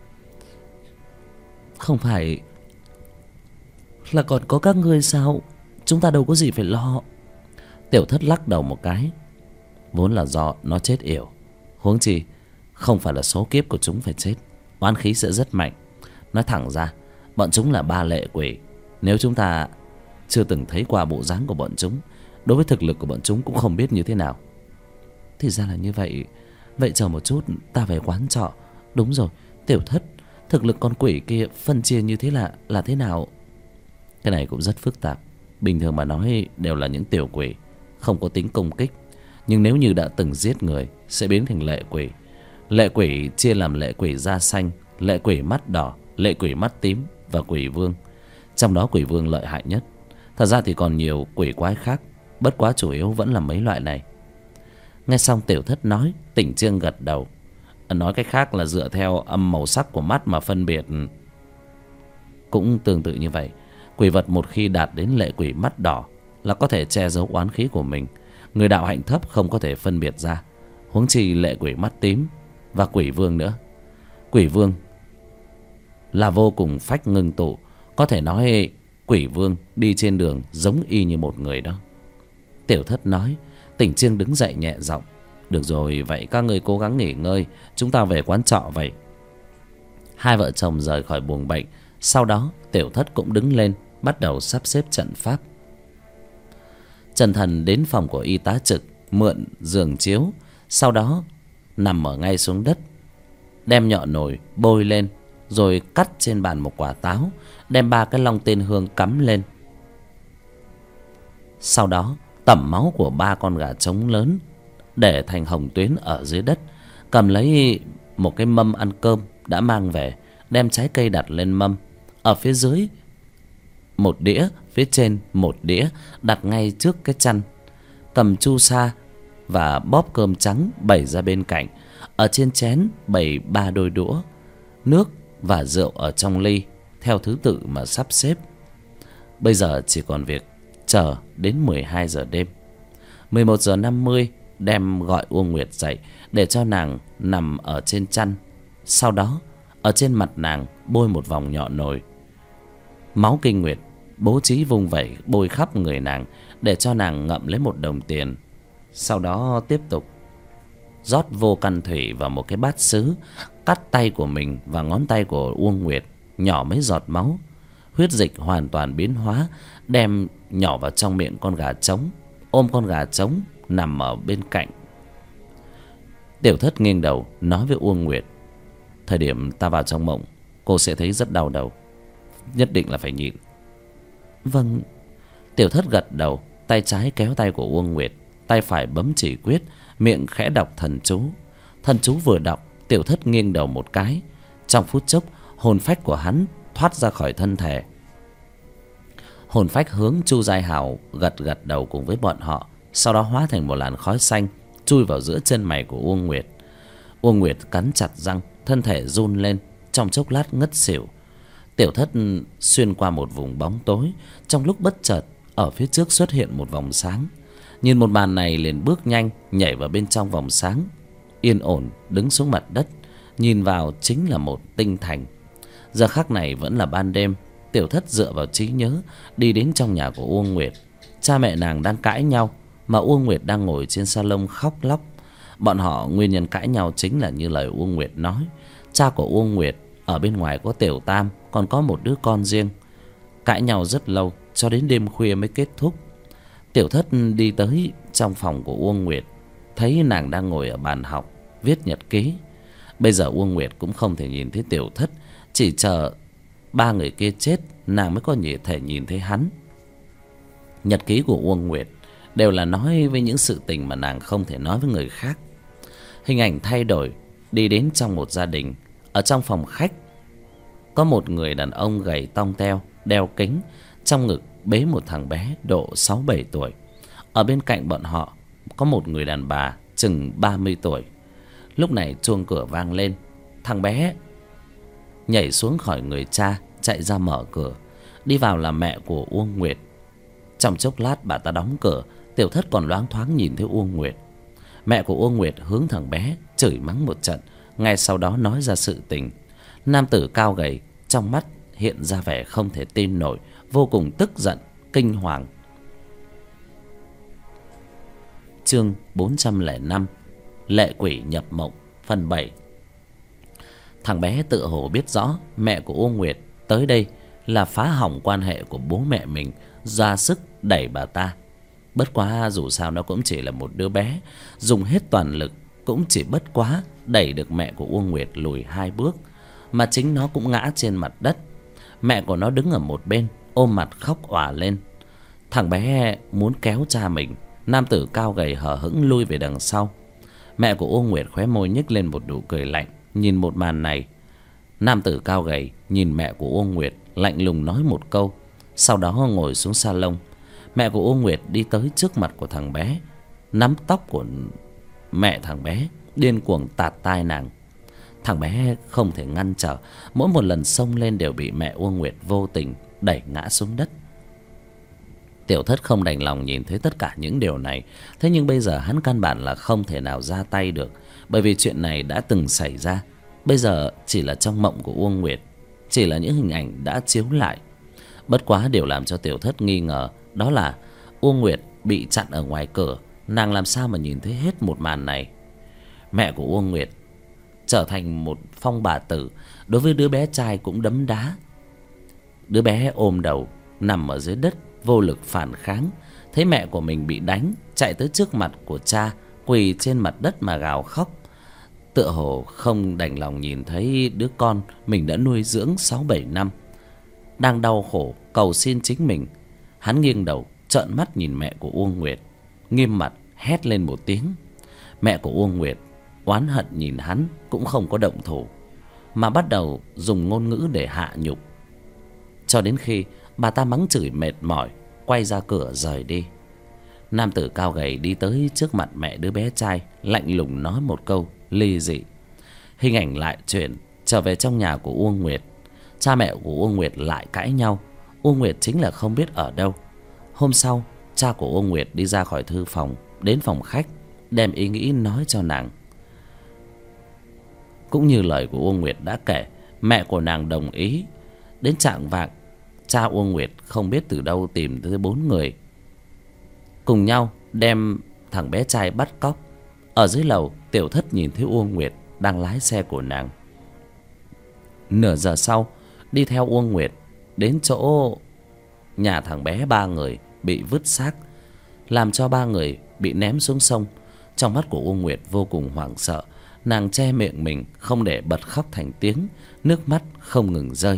Không phải là còn có các ngươi sao? Chúng ta đâu có gì phải lo. Tiểu thất lắc đầu một cái. Vốn là do nó chết yểu, huống chi không phải là số kiếp của chúng phải chết, oán khí sẽ rất mạnh. Nói thẳng ra, bọn chúng là 3 lệ quỷ. Nếu chúng ta chưa từng thấy qua bộ dáng của bọn chúng, đối với thực lực của bọn chúng cũng không biết như thế nào. Thì ra là như vậy. Vậy chờ một chút, ta về quán trọ. Đúng rồi, tiểu thất, thực lực con quỷ kia phân chia như thế là thế nào? Cái này cũng rất phức tạp. Bình thường mà nói đều là những tiểu quỷ, không có tính công kích. Nhưng nếu như đã từng giết người, sẽ biến thành lệ quỷ. Lệ quỷ chia làm lệ quỷ da xanh, lệ quỷ mắt đỏ, lệ quỷ mắt tím và quỷ vương. Trong đó quỷ vương lợi hại nhất. Thật ra thì còn nhiều quỷ quái khác, bất quá chủ yếu vẫn là mấy loại này. Nghe xong Tiểu Thất nói, Tỉnh Trương gật đầu. Nói cách khác là dựa theo âm màu sắc của mắt mà phân biệt. Cũng tương tự như vậy, quỷ vật một khi đạt đến lệ quỷ mắt đỏ là có thể che giấu oán khí của mình. Người đạo hạnh thấp không có thể phân biệt ra, huống chi lệ quỷ mắt tím và quỷ vương nữa. Quỷ vương là vô cùng phách ngưng tụ, có thể nói quỷ vương đi trên đường giống y như một người đó. Tiểu Thất nói. Tỉnh Trương đứng dậy nhẹ giọng. Được rồi, vậy các ngươi cố gắng nghỉ ngơi, chúng ta về quán trọ vậy. Hai vợ chồng rời khỏi buồng bệnh. Sau đó Tiểu Thất cũng đứng lên, bắt đầu sắp xếp trận pháp. Trần Thần đến phòng của y tá trực, mượn giường chiếu. Sau đó nằm ở ngay xuống đất, đem nhọ nồi bôi lên, rồi cắt trên bàn một quả táo, đem 3 cái long tên hương cắm lên. Sau đó tẩm máu của 3 con gà trống lớn để thành hồng tuyến ở dưới đất. Cầm lấy một cái mâm ăn cơm đã mang về, đem trái cây đặt lên mâm. Ở phía dưới một đĩa, phía trên một đĩa, đặt ngay trước cái chăn. Cầm chu sa và bóp cơm trắng bày ra bên cạnh. Ở trên chén bày 3 đôi đũa, nước và rượu ở trong ly, theo thứ tự mà sắp xếp. Bây giờ chỉ còn việc chờ đến 12 giờ đêm. 11 giờ 50 đem gọi Uông Nguyệt dậy để cho nàng nằm ở trên chăn. Sau đó ở trên mặt nàng bôi một vòng nhọ nồi. Máu kinh nguyệt bố trí vung vẩy bôi khắp người nàng để cho nàng ngậm lấy một đồng tiền. Sau đó tiếp tục rót vô căn thủy vào một cái bát sứ, cắt tay của mình và ngón tay của Uông Nguyệt, nhỏ mấy giọt máu. Huyết dịch hoàn toàn biến hóa, đem nhỏ vào trong miệng con gà trống, ôm con gà trống nằm ở bên cạnh. Tiểu Thất nghiêng đầu nói với Uông Nguyệt. Thời điểm ta vào trong mộng, cô sẽ thấy rất đau đầu, nhất định là phải nhịn. Vâng. Tiểu Thất gật đầu, tay trái kéo tay của Uông Nguyệt, tay phải bấm chỉ quyết, miệng khẽ đọc thần chú. Thần chú vừa đọc, Tiểu Thất nghiêng đầu một cái. Trong phút chốc, hồn phách của hắn thoát ra khỏi thân thể. Hồn phách hướng Chu Giai Hào gật gật đầu cùng với bọn họ, sau đó hóa thành một làn khói xanh chui vào giữa chân mày của Uông Nguyệt. Uông Nguyệt cắn chặt răng, thân thể run lên, trong chốc lát ngất xỉu. Tiểu Thất xuyên qua một vùng bóng tối, trong lúc bất chợt ở phía trước xuất hiện một vòng sáng. Nhìn một màn này liền bước nhanh nhảy vào bên trong vòng sáng, yên ổn đứng xuống mặt đất, nhìn vào chính là một tinh thành. Giờ khắc này vẫn là ban đêm. Tiểu Thất dựa vào trí nhớ đi đến trong nhà của Uông Nguyệt. Cha mẹ nàng đang cãi nhau, mà Uông Nguyệt đang ngồi trên salon khóc lóc. Bọn họ nguyên nhân cãi nhau chính là như lời Uông Nguyệt nói. Cha của Uông Nguyệt ở bên ngoài có Tiểu Tam, còn có một đứa con riêng. Cãi nhau rất lâu, cho đến đêm khuya mới kết thúc. Tiểu Thất đi tới trong phòng của Uông Nguyệt, thấy nàng đang ngồi ở bàn học viết nhật ký. Bây giờ Uông Nguyệt cũng không thể nhìn thấy Tiểu Thất, chỉ chờ 3 người kia chết nàng mới có thể nhìn thấy hắn. Nhật ký của Uông Nguyệt đều là nói với những sự tình mà nàng không thể nói với người khác. Hình ảnh thay đổi, đi đến trong một gia đình. Ở trong phòng khách có một người đàn ông gầy tong teo, đeo kính, trong ngực bế một thằng bé độ 6-7 tuổi. Ở bên cạnh bọn họ có một người đàn bà chừng 30 tuổi. Lúc này chuông cửa vang lên. Thằng bé nhảy xuống khỏi người cha, chạy ra mở cửa. Đi vào là mẹ của Uông Nguyệt. Trong chốc lát bà ta đóng cửa. Tiểu Thất còn loáng thoáng nhìn thấy Uông Nguyệt. Mẹ của Uông Nguyệt hướng thằng bé chửi mắng một trận, ngay sau đó nói ra sự tình. Nam tử cao gầy, trong mắt hiện ra vẻ không thể tin nổi, vô cùng tức giận, kinh hoàng. Chương 405 Lệ quỷ nhập mộng phần 7. Thằng bé tự hồ biết rõ mẹ của Uông Nguyệt tới đây là phá hỏng quan hệ của bố mẹ mình, ra sức đẩy bà ta. Bất quá dù sao nó cũng chỉ là một đứa bé, dùng hết toàn lực cũng chỉ bất quá đẩy được mẹ của Uông Nguyệt lùi 2 bước, mà chính nó cũng ngã trên mặt đất. Mẹ của nó đứng ở một bên ôm mặt khóc òa lên. Thằng bé muốn kéo cha mình. Nam tử cao gầy hờ hững lui về đằng sau. Mẹ của Uông Nguyệt khóe môi nhếch lên một nụ cười lạnh nhìn một màn này. Nam tử cao gầy nhìn mẹ của Uông Nguyệt, lạnh lùng nói một câu, sau đó ngồi xuống salon. Mẹ của Uông Nguyệt đi tới trước mặt của thằng bé, nắm tóc của mẹ thằng bé, điên cuồng tạt tai nàng. Thằng bé không thể ngăn trở, mỗi một lần xông lên đều bị mẹ Uông Nguyệt vô tình đẩy ngã xuống đất. Tiểu Thất không đành lòng nhìn thấy tất cả những điều này. Thế nhưng bây giờ hắn căn bản là không thể nào ra tay được, bởi vì chuyện này đã từng xảy ra. Bây giờ chỉ là trong mộng của Uông Nguyệt, chỉ là những hình ảnh đã chiếu lại. Bất quá điều làm cho Tiểu Thất nghi ngờ đó là Uông Nguyệt bị chặn ở ngoài cửa, nàng làm sao mà nhìn thấy hết một màn này. Mẹ của Uông Nguyệt trở thành một phong bà tử, đối với đứa bé trai cũng đấm đá. Đứa bé ôm đầu nằm ở dưới đất, vô lực phản kháng. Thấy mẹ của mình bị đánh, chạy tới trước mặt của cha, quỳ trên mặt đất mà gào khóc, tựa hồ không đành lòng nhìn thấy đứa con mình đã nuôi dưỡng 6-7 năm đang đau khổ cầu xin chính mình. Hắn nghiêng đầu trợn mắt nhìn mẹ của Uông Nguyệt, nghiêm mặt hét lên một tiếng. Mẹ của Uông Nguyệt oán hận nhìn hắn, cũng không có động thủ, mà bắt đầu dùng ngôn ngữ để hạ nhục, cho đến khi bà ta mắng chửi mệt mỏi, quay ra cửa rời đi. Nam tử cao gầy đi tới trước mặt mẹ đứa bé trai, lạnh lùng nói một câu ly dị. Hình ảnh lại chuyển trở về trong nhà của Uông Nguyệt. Cha mẹ của Uông Nguyệt lại cãi nhau. Uông Nguyệt chính là không biết ở đâu. Hôm sau, cha của Uông Nguyệt đi ra khỏi thư phòng, đến phòng khách, đem ý nghĩ nói cho nàng. Cũng như lời của Uông Nguyệt đã kể, mẹ của nàng đồng ý. Đến chạng vạng, cha Uông Nguyệt không biết từ đâu tìm tới 4 người, cùng nhau đem thằng bé trai bắt cóc. Ở dưới lầu, Tiểu Thất nhìn thấy Uông Nguyệt đang lái xe của nàng. Nửa giờ sau, đi theo Uông Nguyệt đến chỗ nhà thằng bé 3 người bị vứt xác, làm cho 3 người bị ném xuống sông. Trong mắt của Uông Nguyệt vô cùng hoảng sợ, nàng che miệng mình không để bật khóc thành tiếng, nước mắt không ngừng rơi.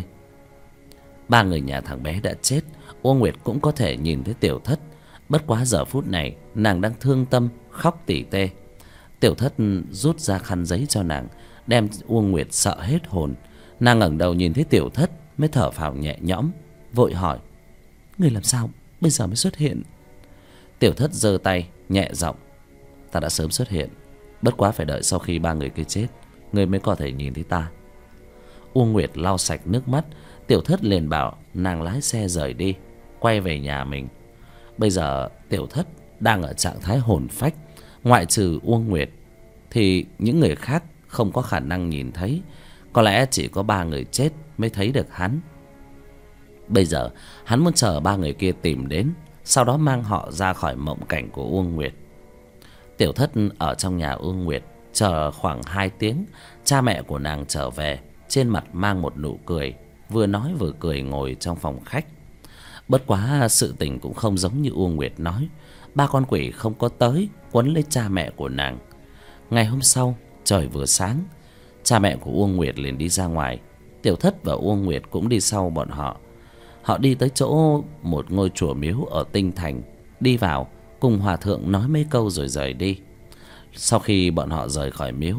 3 người nhà thằng bé đã chết, Uông Nguyệt cũng có thể nhìn thấy Tiểu Thất. Bất quá giờ phút này nàng đang thương tâm khóc tỉ tê. Tiểu Thất rút ra khăn giấy cho nàng, đem Uông Nguyệt sợ hết hồn. Nàng ngẩng đầu nhìn thấy Tiểu Thất mới thở phào nhẹ nhõm, vội hỏi: "Người làm sao bây giờ mới xuất hiện?" Tiểu Thất giơ tay nhẹ giọng: "Ta đã sớm xuất hiện, bất quá phải đợi sau khi 3 người kia chết, người mới có thể nhìn thấy ta." Uông Nguyệt lau sạch nước mắt. Tiểu Thất liền bảo nàng lái xe rời đi, quay về nhà mình. Bây giờ Tiểu Thất đang ở trạng thái hồn phách, ngoại trừ Uông Nguyệt thì những người khác không có khả năng nhìn thấy. Có lẽ chỉ có 3 người chết mới thấy được hắn. Bây giờ hắn muốn chờ 3 người kia tìm đến, sau đó mang họ ra khỏi mộng cảnh của Uông Nguyệt. Tiểu Thất ở trong nhà Uông Nguyệt chờ khoảng 2 tiếng. Cha mẹ của nàng trở về, trên mặt mang một nụ cười, vừa nói vừa cười ngồi trong phòng khách. Bất quá sự tình cũng không giống như Uông Nguyệt nói. 3 con quỷ không có tới quấn lấy cha mẹ của nàng. Ngày hôm sau, trời vừa sáng, cha mẹ của Uông Nguyệt liền đi ra ngoài. Tiểu Thất và Uông Nguyệt cũng đi sau bọn họ. Họ đi tới chỗ một ngôi chùa miếu ở Tinh Thành, đi vào cùng hòa thượng nói mấy câu rồi rời đi. Sau khi bọn họ rời khỏi miếu,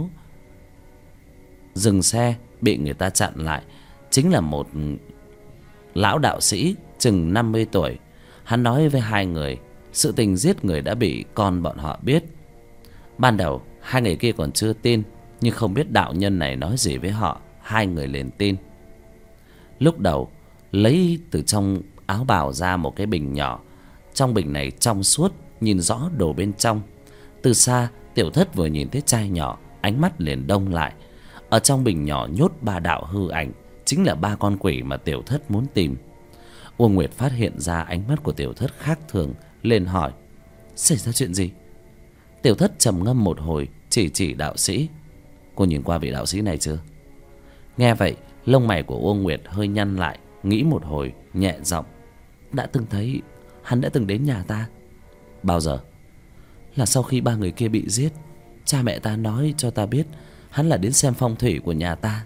dừng xe bị người ta chặn lại. Chính là một lão đạo sĩ chừng 50 tuổi. Hắn nói với 2 người sự tình giết người đã bị con bọn họ biết. Ban đầu 2 người kia còn chưa tin, nhưng không biết đạo nhân này nói gì với họ, 2 người liền tin. Lúc đầu lấy từ trong áo bào ra một cái bình nhỏ. Trong bình này trong suốt, nhìn rõ đồ bên trong. Từ xa, Tiểu Thất vừa nhìn thấy chai nhỏ, ánh mắt liền đông lại. Ở trong bình nhỏ nhốt 3 đạo hư ảnh, chính là 3 con quỷ mà Tiểu Thất muốn tìm. Uông Nguyệt phát hiện ra ánh mắt của Tiểu Thất khác thường, liền hỏi: "Xảy ra chuyện gì?" Tiểu Thất trầm ngâm một hồi, chỉ đạo sĩ: "Cô nhìn qua vị đạo sĩ này chưa?" Nghe vậy, lông mày của Uông Nguyệt hơi nhăn lại, nghĩ một hồi, nhẹ giọng: "Đã từng thấy, hắn đã từng đến nhà ta." "Bao giờ?" "Là sau khi 3 người kia bị giết. Cha mẹ ta nói cho ta biết hắn là đến xem phong thủy của nhà ta."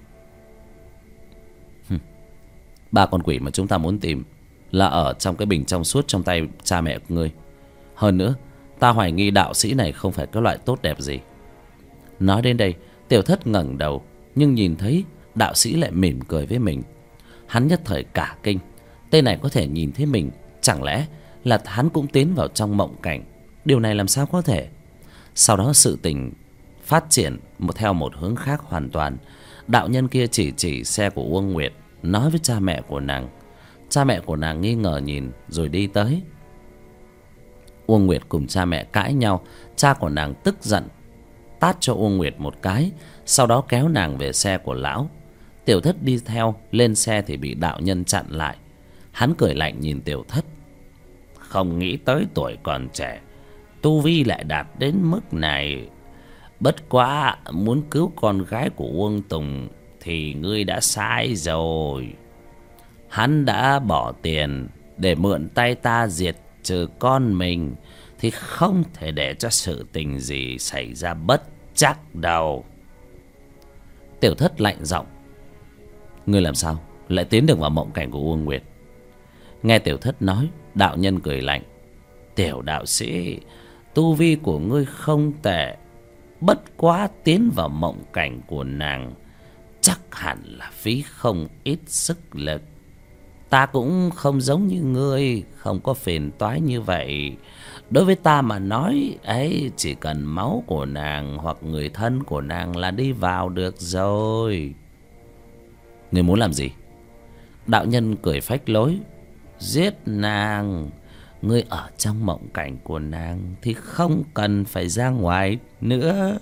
3 con quỷ mà chúng ta muốn tìm là ở trong cái bình trong suốt trong tay cha mẹ của ngươi. Hơn nữa, ta hoài nghi đạo sĩ này không phải cái loại tốt đẹp gì. Nói đến đây, Tiểu Thất ngẩng đầu, nhưng nhìn thấy đạo sĩ lại mỉm cười với mình. Hắn nhất thời cả kinh. Tên này có thể nhìn thấy mình, chẳng lẽ là hắn cũng tiến vào trong mộng cảnh? Điều này làm sao có thể? Sau đó sự tình phát triển theo một hướng khác hoàn toàn. Đạo nhân kia chỉ xe của Uông Nguyệt, nói với cha mẹ của nàng. Cha mẹ của nàng nghi ngờ nhìn rồi đi tới. Uông Nguyệt cùng cha mẹ cãi nhau. Cha của nàng tức giận tát cho Uông Nguyệt một cái, sau đó kéo nàng về xe của lão. Tiểu Thất đi theo lên xe thì bị đạo nhân chặn lại. Hắn cười lạnh nhìn Tiểu Thất. Không nghĩ tới tuổi còn trẻ, tu vi lại đạt đến mức này. Bất quá muốn cứu con gái của Uông Tùng thì ngươi đã sai rồi. Hắn đã bỏ tiền để mượn tay ta diệt trừ con mình, thì không thể để cho sự tình gì xảy ra bất trắc đâu. Tiểu Thất lạnh giọng. Ngươi làm sao lại tiến được vào mộng cảnh của Uông Nguyệt? Nghe Tiểu Thất nói, đạo nhân cười lạnh. Tiểu đạo sĩ, tu vi của ngươi không tệ, bất quá tiến vào mộng cảnh của nàng chắc hẳn là phí không ít sức lực. Ta cũng không giống như ngươi, không có phiền toái như vậy. Đối với ta mà nói ấy, chỉ cần máu của nàng hoặc người thân của nàng là đi vào được rồi. Ngươi muốn làm gì? Đạo nhân cười phách lối. Giết nàng. Ngươi ở trong mộng cảnh của nàng thì không cần phải ra ngoài nữa.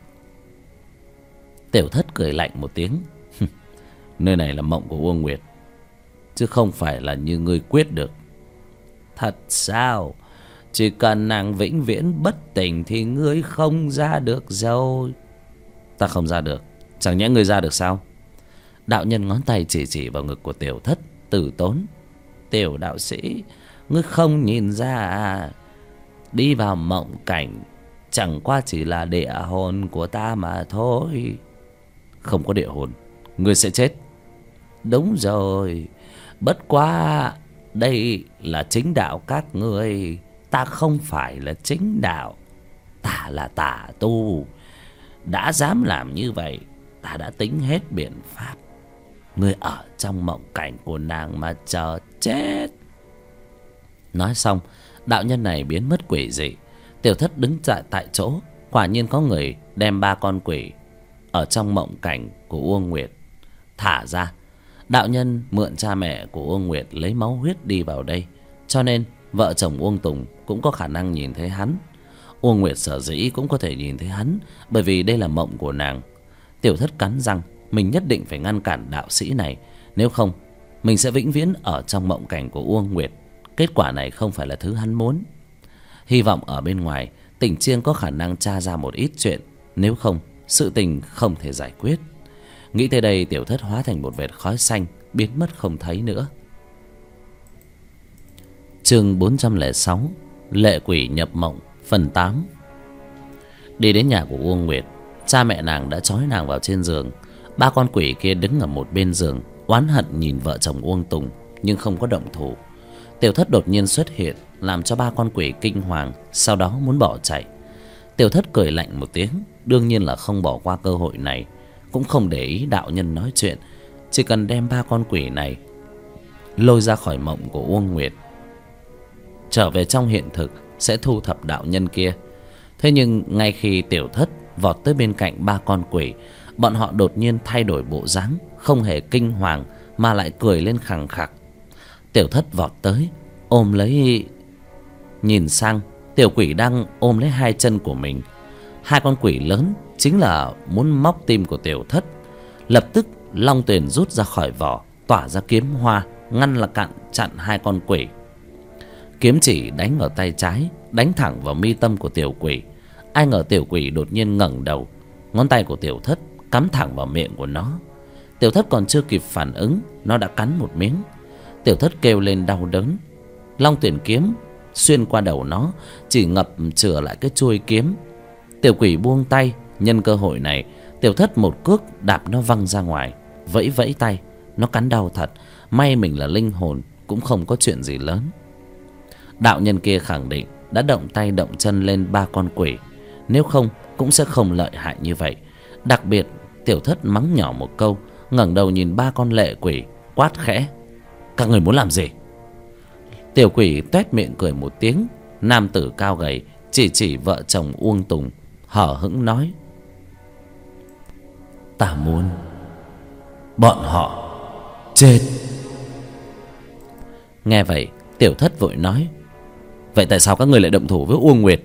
Tiểu Thất cười lạnh một tiếng. Nơi này là mộng của Uông Nguyệt, chứ không phải là như ngươi quyết được. Thật sao? Chỉ cần nàng vĩnh viễn bất tỉnh thì ngươi không ra được rồi. Ta không ra được, chẳng nhẽ ngươi ra được sao? Đạo nhân ngón tay chỉ vào ngực của Tiểu Thất, từ tốn. Tiểu đạo sĩ, ngươi không nhìn ra à? Đi vào mộng cảnh chẳng qua chỉ là địa hồn của ta mà thôi. Không có địa hồn, ngươi sẽ chết. Đúng rồi, bất quá đây là chính đạo các ngươi, ta không phải là chính đạo. Ta là tà tu. Đã dám làm như vậy, ta đã tính hết biện pháp. Ngươi ở trong mộng cảnh của nàng mà chờ chết. Nói xong, đạo nhân này biến mất quỷ dị. Tiểu Thất đứng tại chỗ. Quả nhiên có người đem 3 con quỷ ở trong mộng cảnh của Uông Nguyệt thả ra. Đạo nhân mượn cha mẹ của Uông Nguyệt lấy máu huyết đi vào đây, cho nên vợ chồng Uông Tùng cũng có khả năng nhìn thấy hắn. Uông Nguyệt sở dĩ cũng có thể nhìn thấy hắn, bởi vì đây là mộng của nàng. Tiểu Thất cắn răng, mình nhất định phải ngăn cản đạo sĩ này, nếu không mình sẽ vĩnh viễn ở trong mộng cảnh của Uông Nguyệt. Kết quả này không phải là thứ hắn muốn. Hy vọng ở bên ngoài Tỉnh Chiêng có khả năng tra ra một ít chuyện, nếu không sự tình không thể giải quyết. Nghĩ tới đây, Tiểu Thất hóa thành một vệt khói xanh, biến mất không thấy nữa. Chương 406, Lệ quỷ nhập mộng, phần 8. Đi đến nhà của Uông Nguyệt, cha mẹ nàng đã trói nàng vào trên giường. 3 con quỷ kia đứng ở một bên giường, oán hận nhìn vợ chồng Uông Tùng nhưng không có động thủ. Tiểu Thất đột nhiên xuất hiện, làm cho 3 con quỷ kinh hoàng, sau đó muốn bỏ chạy. Tiểu Thất cười lạnh một tiếng, đương nhiên là không bỏ qua cơ hội này, cũng không để ý đạo nhân nói chuyện, chỉ cần đem 3 con quỷ này lôi ra khỏi mộng của Uông Nguyệt, trở về trong hiện thực sẽ thu thập đạo nhân kia. Thế nhưng ngay khi Tiểu Thất vọt tới bên cạnh 3 con quỷ, bọn họ đột nhiên thay đổi bộ dáng, không hề kinh hoàng mà lại cười lên khằng khặc. Tiểu Thất vọt tới, ôm lấy, nhìn sang tiểu quỷ đang ôm lấy 2 chân của mình. 2 con quỷ lớn chính là muốn móc tim của Tiểu Thất. Lập tức long tuyền rút ra khỏi vỏ, tỏa ra kiếm hoa, ngăn là chặn 2 con quỷ. Kiếm chỉ đánh vào tay trái, đánh thẳng vào mi tâm của tiểu quỷ. Ai ngờ tiểu quỷ đột nhiên ngẩng đầu, ngón tay của Tiểu Thất cắm thẳng vào miệng của nó. Tiểu Thất còn chưa kịp phản ứng, nó đã cắn một miếng. Tiểu Thất kêu lên đau đớn. Long tuyển kiếm xuyên qua đầu nó, chỉ ngập chừa lại cái chuôi kiếm. Tiểu quỷ buông tay, nhân cơ hội này Tiểu Thất một cước đạp nó văng ra ngoài. Vẫy vẫy tay, nó cắn đau thật. May mình là linh hồn, cũng không có chuyện gì lớn. Đạo nhân kia khẳng định đã động tay động chân lên 3 con quỷ. nếu không cũng sẽ không lợi hại như vậy. Đặc biệt Tiểu Thất mắng nhỏ một câu, ngẩng đầu nhìn ba con lệ quỷ, quát khẽ: các người muốn làm gì? Tiểu quỷ toét miệng cười một tiếng. Nam tử cao gầy chỉ vợ chồng Uông Tùng, hở hững nói: ta muốn bọn họ chết. Nghe vậy Tiểu Thất vội nói: vậy tại sao các người lại động thủ với Uông Nguyệt?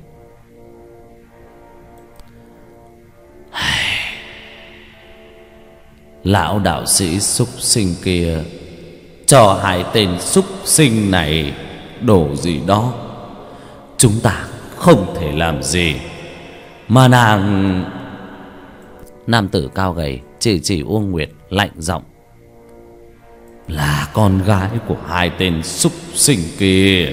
Lão đạo sĩ súc sinh kia cho hai tên súc sinh này đổ gì đó, chúng ta không thể làm gì. Mà nàng... Nam tử cao gầy chỉ Uông Nguyệt, lạnh giọng: là con gái của hai tên súc sinh kia.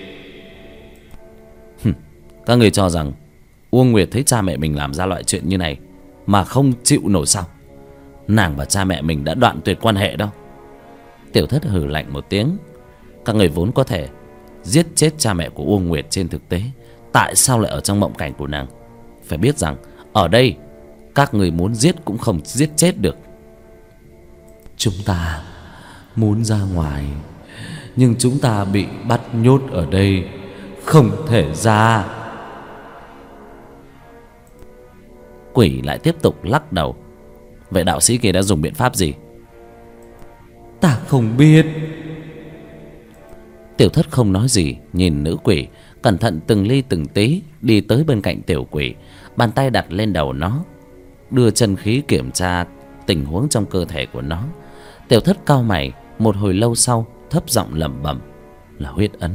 Các người cho rằng Uông Nguyệt thấy cha mẹ mình làm ra loại chuyện như này mà không chịu nổi sao? Nàng và cha mẹ mình đã đoạn tuyệt quan hệ đâu. Tiểu Thất hừ lạnh một tiếng: các người vốn có thể giết chết cha mẹ của Uông Nguyệt trên thực tế, tại sao lại ở trong mộng cảnh của nàng? Phải biết rằng ở đây các người muốn giết cũng không giết chết được. Chúng ta muốn ra ngoài, nhưng chúng ta bị bắt nhốt ở đây, không thể ra. Quỷ lại tiếp tục lắc đầu: vậy đạo sĩ kia đã dùng biện pháp gì? Ta không biết. Tiểu Thất không nói gì, nhìn nữ quỷ, cẩn thận từng ly từng tí đi tới bên cạnh tiểu quỷ, bàn tay đặt lên đầu nó, đưa chân khí kiểm tra tình huống trong cơ thể của nó. Tiểu Thất cau mày, một hồi lâu sau thấp giọng lẩm bẩm: là huyết ấn.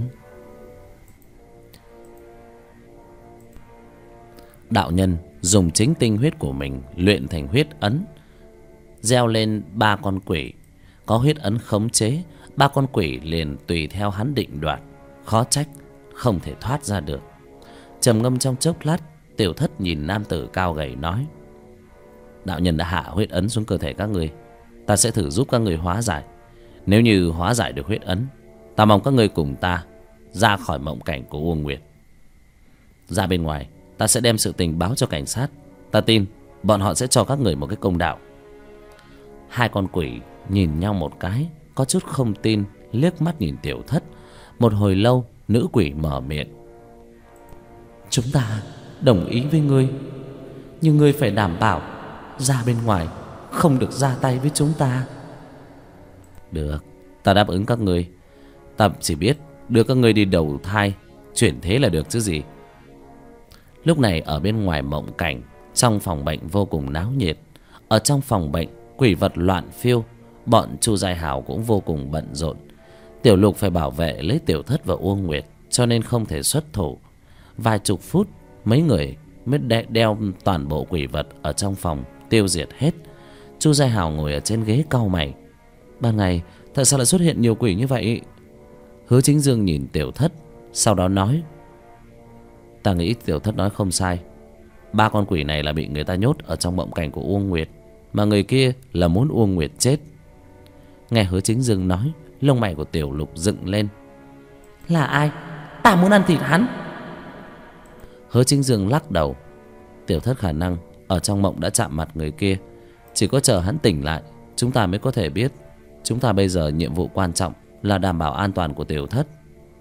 Đạo nhân dùng chính tinh huyết của mình luyện thành huyết ấn, gieo lên ba con quỷ. Có huyết ấn khống chế, ba con quỷ liền tùy theo hắn định đoạt, khó trách không thể thoát ra được. Trầm ngâm trong chốc lát, Tiểu Thất nhìn nam tử cao gầy nói: đạo nhân đã hạ huyết ấn xuống cơ thể các người, ta sẽ thử giúp các người hóa giải. Nếu như hóa giải được huyết ấn, ta mong các người cùng ta ra khỏi mộng cảnh của Uông Nguyệt. Ra bên ngoài, ta sẽ đem sự tình báo cho cảnh sát. Ta tin bọn họ sẽ cho các người một cái công đạo. Hai con quỷ nhìn nhau một cái, có chút không tin, liếc mắt nhìn Tiểu Thất. Một hồi lâu, nữ quỷ mở miệng: chúng ta đồng ý với ngươi, nhưng ngươi phải đảm bảo ra bên ngoài không được ra tay với chúng ta. Được, ta đáp ứng các ngươi. Ta chỉ biết đưa các ngươi đi đầu thai chuyển thế là được chứ gì. Lúc này ở bên ngoài mộng cảnh, trong phòng bệnh vô cùng náo nhiệt. Ở trong phòng bệnh, quỷ vật loạn phiêu, bọn Chu Giai Hào cũng vô cùng bận rộn. Tiểu Lục phải bảo vệ lấy Tiểu Thất và Uông Nguyệt, cho nên không thể xuất thủ. Vài chục phút, mấy người mới đeo toàn bộ quỷ vật ở trong phòng tiêu diệt hết. Chu Giai Hào ngồi ở trên ghế cau mày: ban ngày tại sao lại xuất hiện nhiều quỷ như vậy? Hứa Chính Dương nhìn Tiểu Thất, sau đó nói: ta nghĩ Tiểu Thất nói không sai. Ba con quỷ này là bị người ta nhốt ở trong mộng cảnh của Uông Nguyệt, mà người kia là muốn Uông Nguyệt chết. Nghe Hứa Chính Dương nói, lông mày của Tiểu Lục dựng lên: là ai? Ta muốn ăn thịt hắn. Hứa Chính Dương lắc đầu: Tiểu Thất khả năng ở trong mộng đã chạm mặt người kia, chỉ có chờ hắn tỉnh lại chúng ta mới có thể biết. Chúng ta bây giờ nhiệm vụ quan trọng là đảm bảo an toàn của Tiểu Thất.